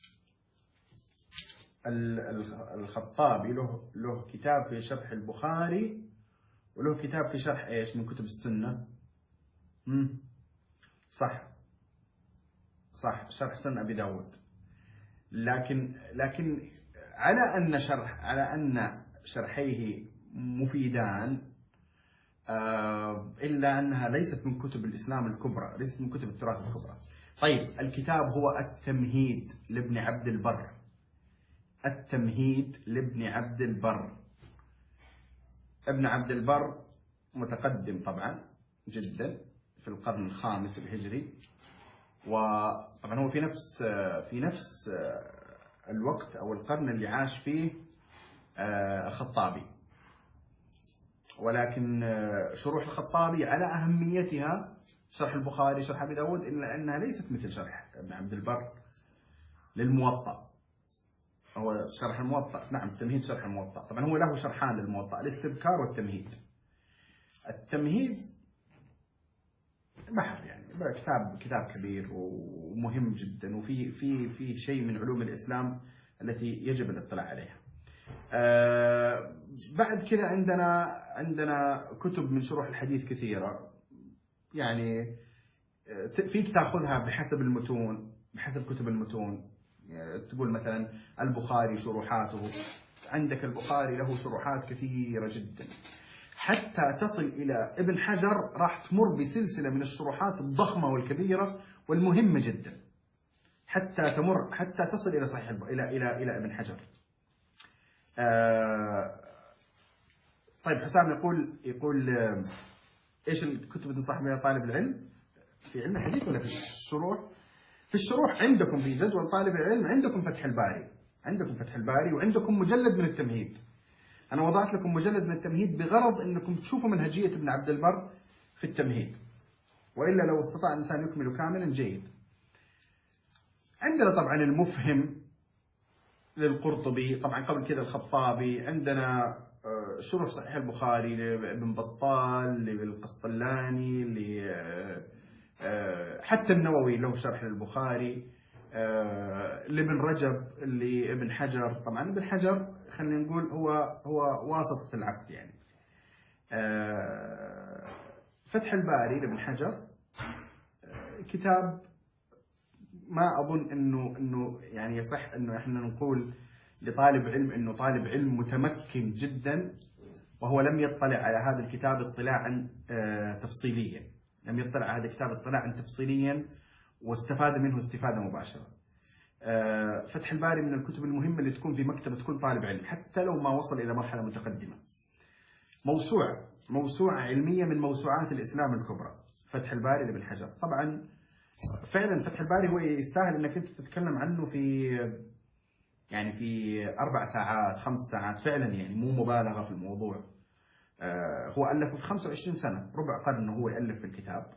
الخطابي له كتاب في شرح البخاري، وله كتاب في شرح ايش من كتب السنة؟ صح، شرح سنن أبي داود. لكن على أن شرحيه مفيدان، إلا أنها ليست من كتب الإسلام الكبرى، ليست من كتب التراث الكبرى. طيب الكتاب هو التمهيد لابن عبد البر. التمهيد لابن عبد البر. ابن عبد البر متقدم طبعا جدا في القرن الخامس الهجري، وطبعا هو في نفس الوقت أو القرن اللي عاش فيه الخطابي، ولكن شروح الخطابي على أهميتها شرح البخاري شرح أبي داود، إلا أنها ليست مثل شرح ابن عبد البر للموطأ. هو شرح الموطأ، نعم التمهيد شرح الموطأ، طبعا هو له شرحان للموطأ، الاستذكار والتمهيد. التمهيد بحر يعني، كتاب كبير ومهم جدا، وفي في شيء من علوم الإسلام التي يجب الاطلاع عليها. بعد كذا عندنا كتب من شروح الحديث كثيرة، يعني فيك تاخذها بحسب المتون، بحسب كتب المتون. تقول مثلا البخاري شروحاته، عندك البخاري له شروحات كثيرة جدا، حتى تصل إلى ابن حجر راح تمر بسلسلة من الشروحات الضخمة والكبيرة والمهمة جدا، حتى تصل إلى صحيح إلى ابن حجر. طيب حسام يقول ايش الكتب اللي تنصح بها طالب العلم في علم الحديث ولا في الشروح؟ في الشروح عندكم في جدول طالب العلم، عندكم فتح الباري وعندكم مجلد من التمهيد. أنا وضعت لكم مجلد من التمهيد بغرض أنكم تشوفوا منهجية ابن عبد البر في التمهيد، وإلا لو استطاع الإنسان يكمل كاملا جيد. عندنا طبعا المفهم للقرطبي، طبعا قبل كذا الخطابي، عندنا شرح صحيح البخاري لابن بطال، للقسطلاني، حتى النووي له شرح للبخاري، لابن رجب، لابن حجر. طبعا ابن حجر خلينا نقول هو واسطة العقد يعني. فتح الباري لابن حجر كتاب ما أظن إنه يعني يصح إنه إحنا نقول لطالب علم إنه طالب علم متمكن جدا وهو لم يطلع على هذا الكتاب اطلاعا تفصيليا، لم يطلع على هذا الكتاب اطلاعا تفصيليا واستفاد منه استفادة مباشرة. فتح الباري من الكتب المهمة اللي تكون في مكتبة كل طالب علم، حتى لو ما وصل إلى مرحلة متقدمة. موسوعة علمية من موسوعات الإسلام الكبرى، فتح الباري لابن حجر. طبعا فعلا فتح الباري هو يستاهل انك انت تتكلم عنه في 4 ساعات 5 ساعات فعلا، يعني مو مبالغة في الموضوع. هو ألفه في 25 سنة، ربع قرن هو يألف في الكتاب.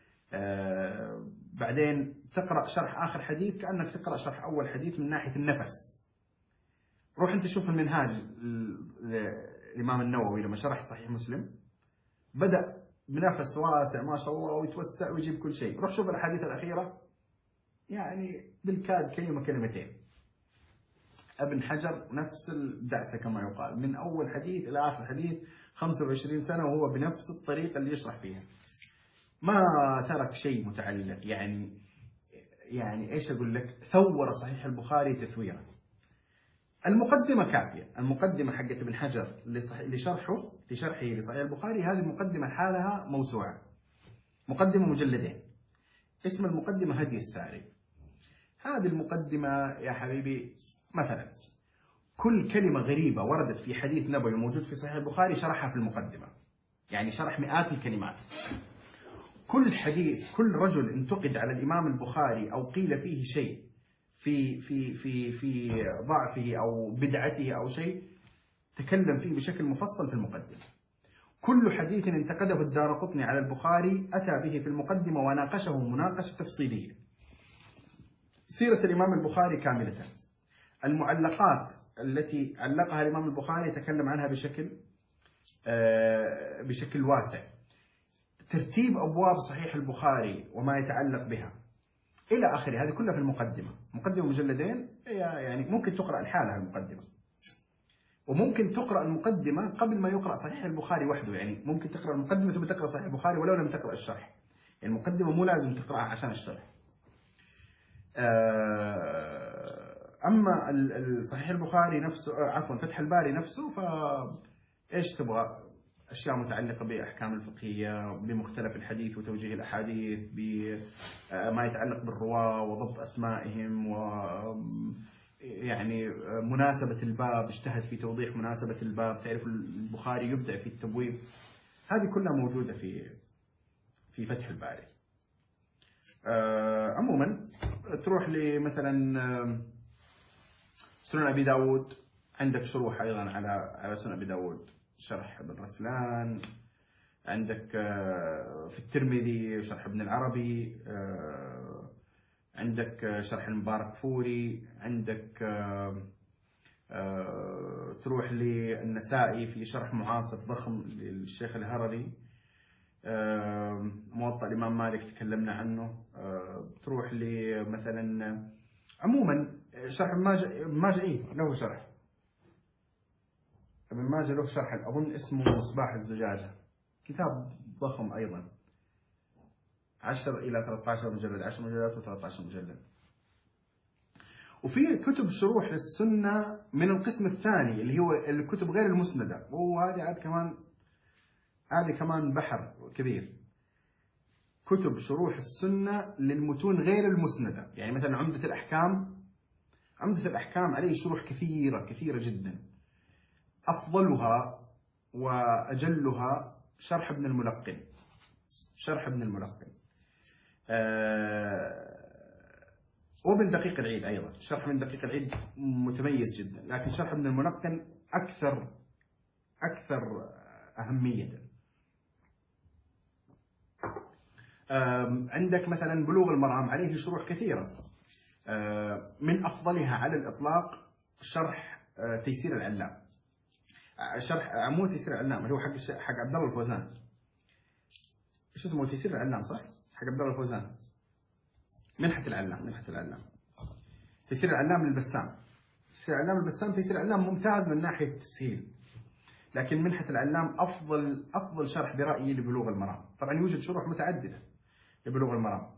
بعدين تقرأ شرح آخر حديث كأنك تقرأ شرح أول حديث من ناحية النفس. روح أنت شوف المنهاج الإمام النووي لما شرح صحيح مسلم، بدأ بنفس واسع ما شاء الله ويتوسع ويجيب كل شيء. روح شوف الأحاديث الأخيرة، يعني بالكاد كلمة كلمتين. ابن حجر نفس الدعسة كما يقال، من أول حديث إلى آخر حديث 25 سنة وهو بنفس الطريقة اللي يشرح فيها، ما ترك شيء متعلق. يعني إيش أقول لك، ثور صحيح البخاري تثويرا. المقدمة كافية، المقدمة حقت ابن حجر لشرحه لصحيح البخاري، هذه المقدمة حالها موسوعة، مقدمة مجلدين، اسم المقدمة هدي الساري. هذه المقدمة يا حبيبي مثلا كل كلمة غريبة وردت في حديث نبوي موجود في صحيح البخاري شرحها في المقدمة، يعني شرح مئات الكلمات. كل حديث، كل رجل انتقد على الإمام البخاري أو قيل فيه شيء في ضعفه أو بدعته أو شيء، تكلم فيه بشكل مفصل في المقدمة. كل حديث انتقده الدارقطني على البخاري أتى به في المقدمة وناقشه مناقشة تفصيلية. سيرة الإمام البخاري كاملة، المعلقات التي علقها الإمام البخاري تكلم عنها بشكل واسع، ترتيب أبواب صحيح البخاري وما يتعلق بها إلى آخره. هذه كلها في المقدمة، مقدمة مجلدين، يعني ممكن تقرأ لحالها المقدمة، وممكن تقرأ المقدمة قبل ما يقرأ صحيح البخاري وحده. يعني ممكن تقرأ المقدمة ثم تقرأ صحيح البخاري ولو لم تقرأ الشرح، يعني المقدمة مو لازم تقرأها عشان الشرح. اما صحيح البخاري نفسه، عفوا فتح الباري نفسه، ف ايش تبغى؟ اشياء متعلقه باحكام الفقهيه، بمختلف الحديث وتوجيه الاحاديث، بما يتعلق بالرواه وضبط اسمائهم، و يعني مناسبه الباب، اجتهد في توضيح مناسبه الباب. تعرف البخاري يبدع في التبويب، هذه كلها موجوده في فتح الباري. عموما تروح لمثلا سنن ابي داود، عندك شروح ايضا على سنن ابي داود، شرح ابن رسلان. عندك في الترمذي شرح ابن العربي، عندك شرح المبارك فوري، عندك تروح للنسائي في شرح معاصر ضخم للشيخ الهرري. موطأ الإمام مالك تكلمنا عنه. تروح لمثلا عموما شرح ابن ماجه له شرح، ابن ماجه له شرح أظن اسمه مصباح الزجاجة، كتاب ضخم أيضا، 10 إلى 13 مجلد، 10 مجلدات و13 مجلد. وفي كتب شروح للسنة من القسم الثاني اللي هو الكتب غير المسندة، وهذه هذه كمان بحر كبير. كتب شروح السنة للمتون غير المسندة، يعني مثلا عمدة الأحكام عليه شروح كثيرة جدا. أفضلها وأجلها شرح ابن الملقن، وابن دقيق العيد أيضا. شرح ابن دقيق العيد متميز جدا، لكن شرح ابن الملقن أكثر أهمية. عندك مثلا بلوغ المرام عليه شروح كثيرة، من أفضلها على الإطلاق شرح تيسير العلام، شرح مو تيسير العلام اللي هو حق عبد الله الفوزان، ايش اسمه؟ تيسير العلام صح؟ حق عبد الله الفوزان، منحة العلام تيسير العلام للبسام. تيسير العلام ممتاز من ناحية التسهيل، لكن منحة العلام أفضل شرح برأيي لبلوغ المرام. طبعا يوجد شروح متعددة لبلوغ المرام.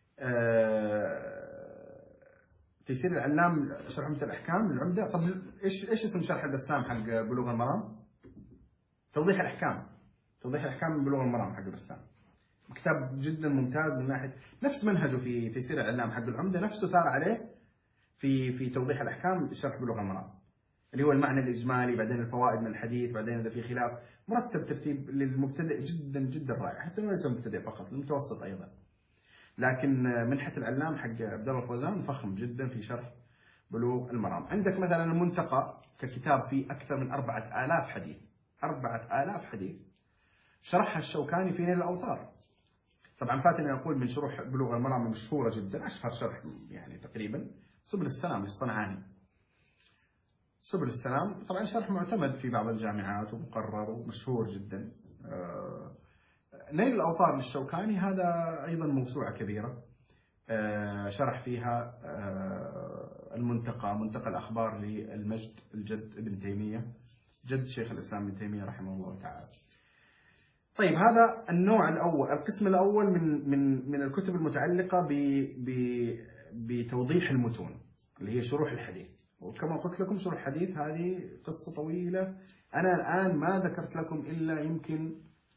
تيسير العلام شرح عمدة الأحكام العمدة. طب إيش اسم شرح البسام حق بلوغ المرام؟ توضيح الأحكام من بلوغ المرام حق البسام، كتاب جدا ممتاز من ناحية نفس منهجه في تيسير العلام حق العمدة، نفسه صار عليه في توضيح الأحكام شرح بلوغ المرام، اللي هو المعنى الإجمالي، بعدين الفوائد من الحديث، بعدين إذا في خلاف، مرتب ترتيب للمبتدئ جدا رائع، حتى ليس المبتدئ فقط، المتوسط أيضا. لكن منحة العلام حق عبد الله الفوزان فخم جدا في شرح بلوغ المرام. عندك مثلا المنتقى ككتاب فيه أكثر من 4000 حديث، 4000 حديث، شرحها الشوكاني في نيل الأوطار. طبعا فاتني أقول من شروح بلوغ المرام مشهورة جدا، أشهر شرح يعني تقريبا سبل السلام للصنعاني. سبل السلام طبعا شرح معتمد في بعض الجامعات ومقرر ومشهور جدا. نيل الأوطار للشوكاني هذا أيضا موسوعة كبيرة، شرح فيها المنتقى، منتقى الأخبار للمجد الجد ابن تيمية، جد شيخ الإسلام ابن تيمية رحمه الله تعالى. طيب هذا النوع الأول، القسم الأول من الكتب المتعلقة بتوضيح المتون اللي هي شروح الحديث. وكما قلت لكم شروح الحديث هذه قصة طويلة، أنا الآن ما ذكرت لكم إلا يمكن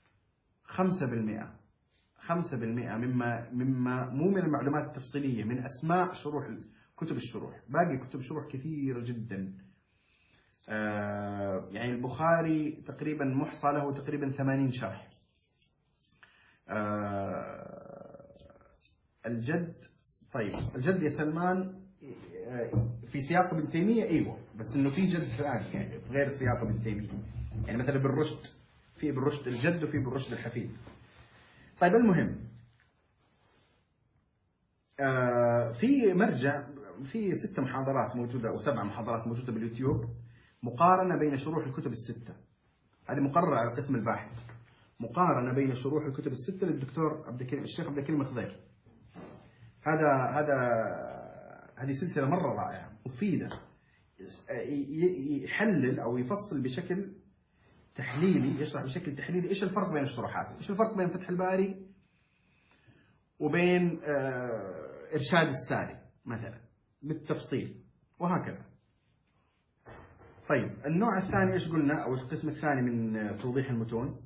5% مما مو من المعلومات التفصيلية، من أسماء شروح كتب الشروح. باقي كتب شروح كثيرة جدا. يعني البخاري تقريبا محصى له تقريبا 80 شرح. الجد، طيب الجد يا سلمان في سياق ابن تيمية ايوه، بس انه في جد ثاني يعني غير سياق ابن تيمية، يعني مثلا ابن رشد، في ابن رشد الجد وفي ابن رشد الحفيد. طيب المهم في مرجع، في 6 محاضرات موجودة أو 7 محاضرات موجودة باليوتيوب، مقارنة بين شروح الكتب ال6، هذه مقررة على قسم الباحث، مقارنة بين شروح الكتب ال6 للدكتور الشيخ عبد الكريم الخضير. هذه سلسلة مرة رائعة مفيدة، يحلل أو يفصل بشكل تحليلي، يشرح بشكل تحليلي إيش الفرق بين الشروحات، إيش الفرق بين فتح الباري وبين إرشاد الساري مثلا بالتفصيل، وهكذا. طيب النوع الثاني ايش قلنا، او القسم الثاني من توضيح المتون؟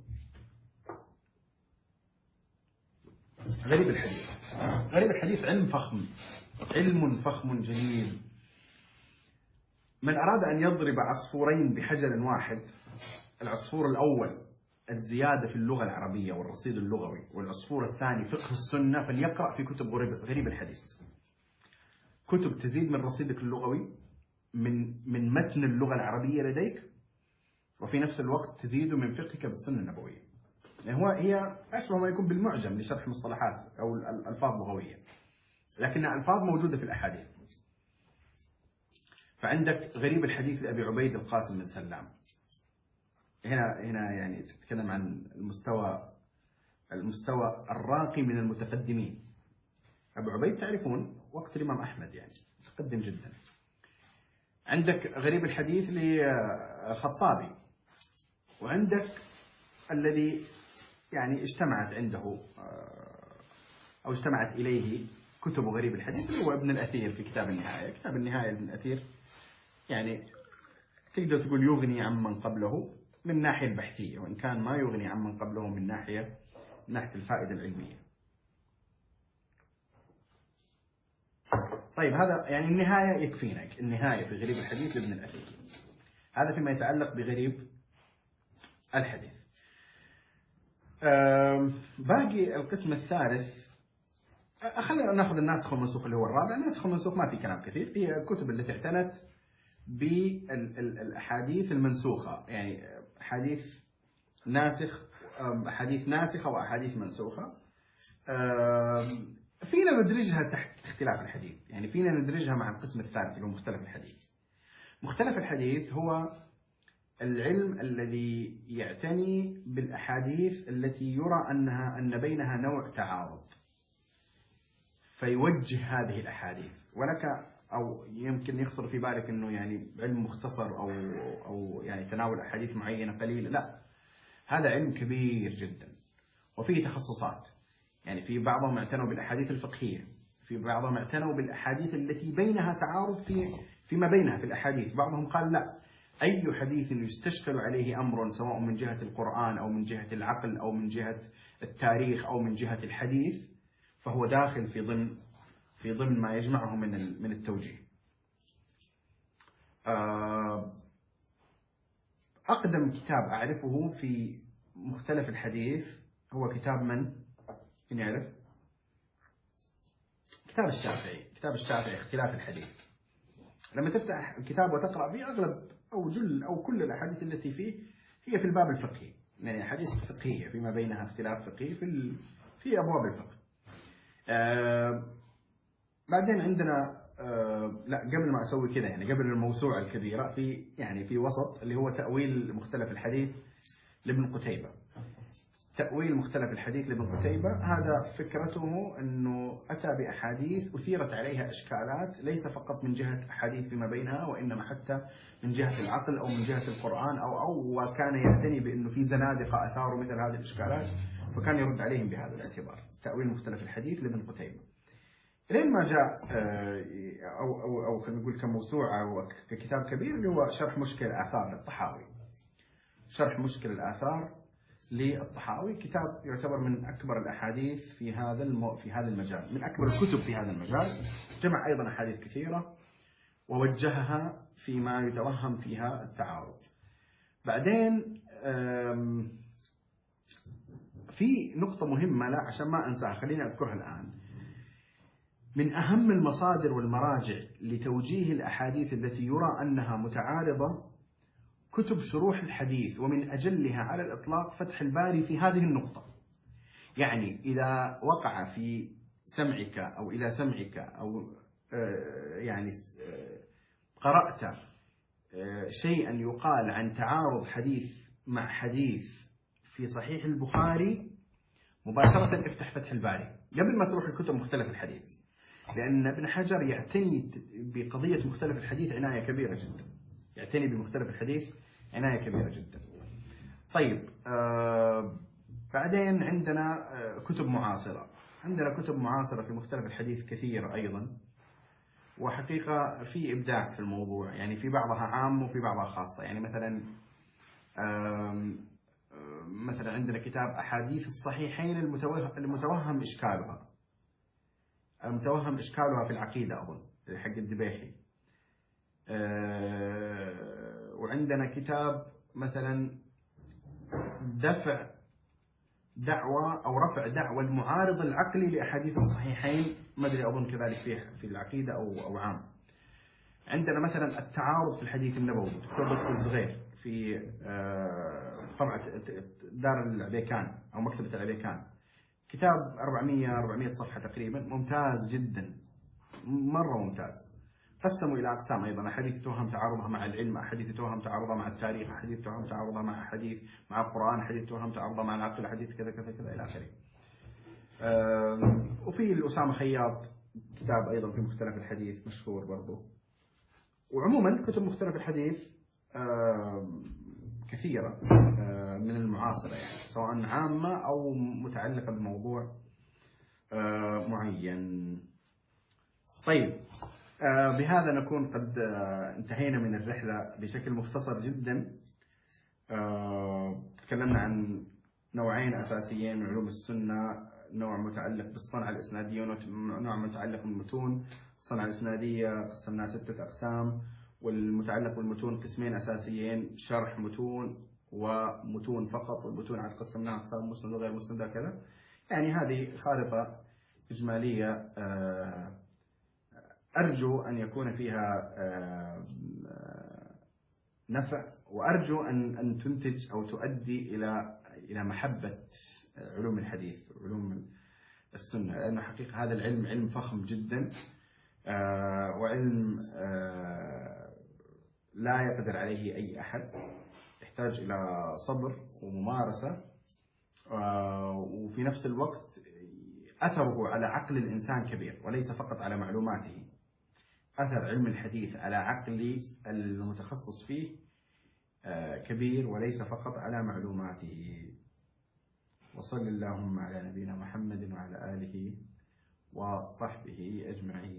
غريب الحديث. غريب الحديث علم فخم، علم فخم جليل. من أراد أن يضرب عصفورين بحجر واحد، العصفور الأول الزيادة في اللغة العربية والرصيد اللغوي، والعصفور الثاني فقه السنة، فليقرأ في كتب غريب الحديث. كتب تزيد من رصيدك اللغوي، من متن اللغة العربية لديك، وفي نفس الوقت تزيد من فقهك بالسنة النبوية. يعني هي أشبه ما يكون بالمعجم لشرح مصطلحات أو الألفاظ لغوية، لكنها ألفاظ موجودة في الأحاديث. فعندك غريب الحديث لأبي عبيد القاسم بن سلام. هنا يعني تتكلم عن المستوى الراقي من المتقدمين. أبو عبيد تعرفون وقت الإمام أحمد، يعني متقدم جدا. عندك غريب الحديث لخطابي، وعندك الذي يعني اجتمعت عنده أو اجتمعت إليه كتب غريب الحديث، اللي هو ابن الأثير في كتاب النهاية. كتاب النهاية ابن الأثير يعني تقدر تقول يغني عمن قبله من الناحية البحثية، وإن كان ما يغني عمن قبله من ناحية الفائدة العلمية. طيب هذا يعني النهاية يكفينا، النهاية في غريب الحديث لابن الأثير. هذا فيما يتعلق بغريب الحديث. باقي القسم الثالث، خلينا ناخذ الناسخ والمنسوخ اللي هو الرابع. الناسخ والمنسوخ ما في كلام كثير، هي الكتب التي اعتنت بالأحاديث المنسوخة، يعني حديث ناسخ، أحاديث ناسخة وأحاديث منسوخة. فينا ندرجها تحت اختلاف الحديث، يعني فينا ندرجها مع القسم الثالث اللي هو مختلف الحديث. مختلف الحديث هو العلم الذي يعتني بالأحاديث التي يرى أن بينها نوع تعارض، فيوجه هذه الأحاديث. ولك أو يمكن يخطر في بالك أنه يعني علم مختصر أو يعني تناول أحاديث معينة قليلة. لا، هذا علم كبير جدا وفيه تخصصات. يعني في بعضهم اعتنوا بالأحاديث الفقهية، في بعضهم اعتنوا بالأحاديث التي بينها تعارض فيما بينها في الأحاديث. بعضهم قال لا، أي حديث يستشكل عليه أمر سواء من جهة القرآن أو من جهة العقل أو من جهة التاريخ أو من جهة الحديث، فهو داخل في ضمن ما يجمعه من التوجيه. أقدم كتاب أعرفه في مختلف الحديث هو كتاب من يعرف؟ كتاب الشافعي. كتاب الشافعي اختلاف الحديث. لما تفتح الكتاب وتقرأ فيه أغلب أو كل الأحاديث التي فيه هي في الباب الفقهي، يعني أحاديث فقهية فيما بينها اختلاف فقهي في أبواب الفقه. بعدين عندنا لا، قبل ما أسوي كذا، يعني قبل الموسوعة الكبيرة، في وسط اللي هو تأويل مختلف الحديث لابن قتيبة. تأويل مختلف الحديث لابن قتيبة، هذا فكرته أنه أتى بأحاديث أثيرت عليها إشكالات، ليس فقط من جهة أحاديث فيما بينها، وإنما حتى من جهة العقل أو من جهة القرآن وكان يعتني بأنه في زنادقة أثاروا مثل هذه الإشكالات، فكان يرد عليهم بهذا الاعتبار. تأويل مختلف الحديث لابن قتيبة، لين ما جاء أو خلينا نقول كموسوعة وككتاب كبير اللي هو شرح مشكل الآثار للطحاوي. شرح مشكل الآثار للطحاوي كتاب يعتبر من أكبر الأحاديث في هذا المجال، من أكبر الكتب في هذا المجال. جمع أيضا أحاديث كثيرة ووجهها فيما يتوهم فيها التعارض. بعدين في نقطة مهمة، لا عشان ما أنساها خليني أذكرها الآن. من أهم المصادر والمراجع لتوجيه الأحاديث التي يرى أنها متعارضة كتب شروح الحديث، ومن أجلها على الإطلاق فتح الباري في هذه النقطة. يعني إذا وقع في سمعك أو إلى سمعك أو يعني قرأت شيئا يقال عن تعارض حديث مع حديث في صحيح البخاري، مباشرة افتح فتح الباري قبل ما تروح الكتب مختلف الحديث، لأن ابن حجر يعتني بقضية مختلف الحديث عناية كبيرة جدا. يعتني بمختلف الحديث عناية كبيرة جدا. طيب بعدين عندنا كتب معاصرة. عندنا كتب معاصرة في مختلف الحديث كثيرة أيضا. وحقيقة في إبداع في الموضوع، يعني في بعضها عام وفي بعضها خاصة. يعني مثلا عندنا كتاب أحاديث الصحيحين المتوهم إشكالها في العقيدة أظن حق الدبيخي. وعندنا كتاب مثلا رفع دعوى المعارض العقلي لأحاديث الصحيحين، ما أدري أظن كذلك في العقيدة أو عام. عندنا مثلا التعارض في الحديث النبوي، دكتور دكتور صغير في طبعة دار العبيكان أو مكتبة العبيكان، كتاب 400 صفحة تقريبا، ممتاز جدا، مرة ممتاز. قسموا إلى أقسام أيضا: أحاديث توهم تعارضها مع العلم، أحاديث توهم تعارضها مع التاريخ، أحاديث توهم تعارضها مع القرآن، أحاديث توهم تعارضها مع العقل، أحاديث كذا كذا كذا إلى آخره. وفي الأسامة خياط كتاب أيضا في مختلف الحديث مشهور برضو. وعموما كتب مختلف الحديث كثيرة من المعاصرة، يعني سواء عامة أو متعلقة بموضوع معين. طيب، بهذا نكون قد انتهينا من الرحلة بشكل مختصر جدا. تكلمنا عن نوعين أساسيين من علوم السنة: نوع متعلق بالصنعة الإسنادية ونوع متعلق بالمتون. الصنعة الإسنادية قسمناها 6 أقسام، والمتعلق بالمتون قسمين أساسيين: شرح متون ومتون فقط. والمتون عاد قسمناها أقسام مسند وغير مسند كذا. يعني هذه خارطة إجمالية أرجو أن يكون فيها نفع، وأرجو أن تنتج أو تؤدي إلى محبة علوم الحديث وعلوم السنة، لأن حقيقة هذا العلم علم فخم جدا، وعلم لا يقدر عليه أي أحد، يحتاج إلى صبر وممارسة، وفي نفس الوقت أثره على عقل الإنسان كبير وليس فقط على معلوماته. أثر علم الحديث على عقل المتخصص فيه كبير وليس فقط على معلوماته. وصل اللهم على نبينا محمد وعلى آله وصحبه أجمعين.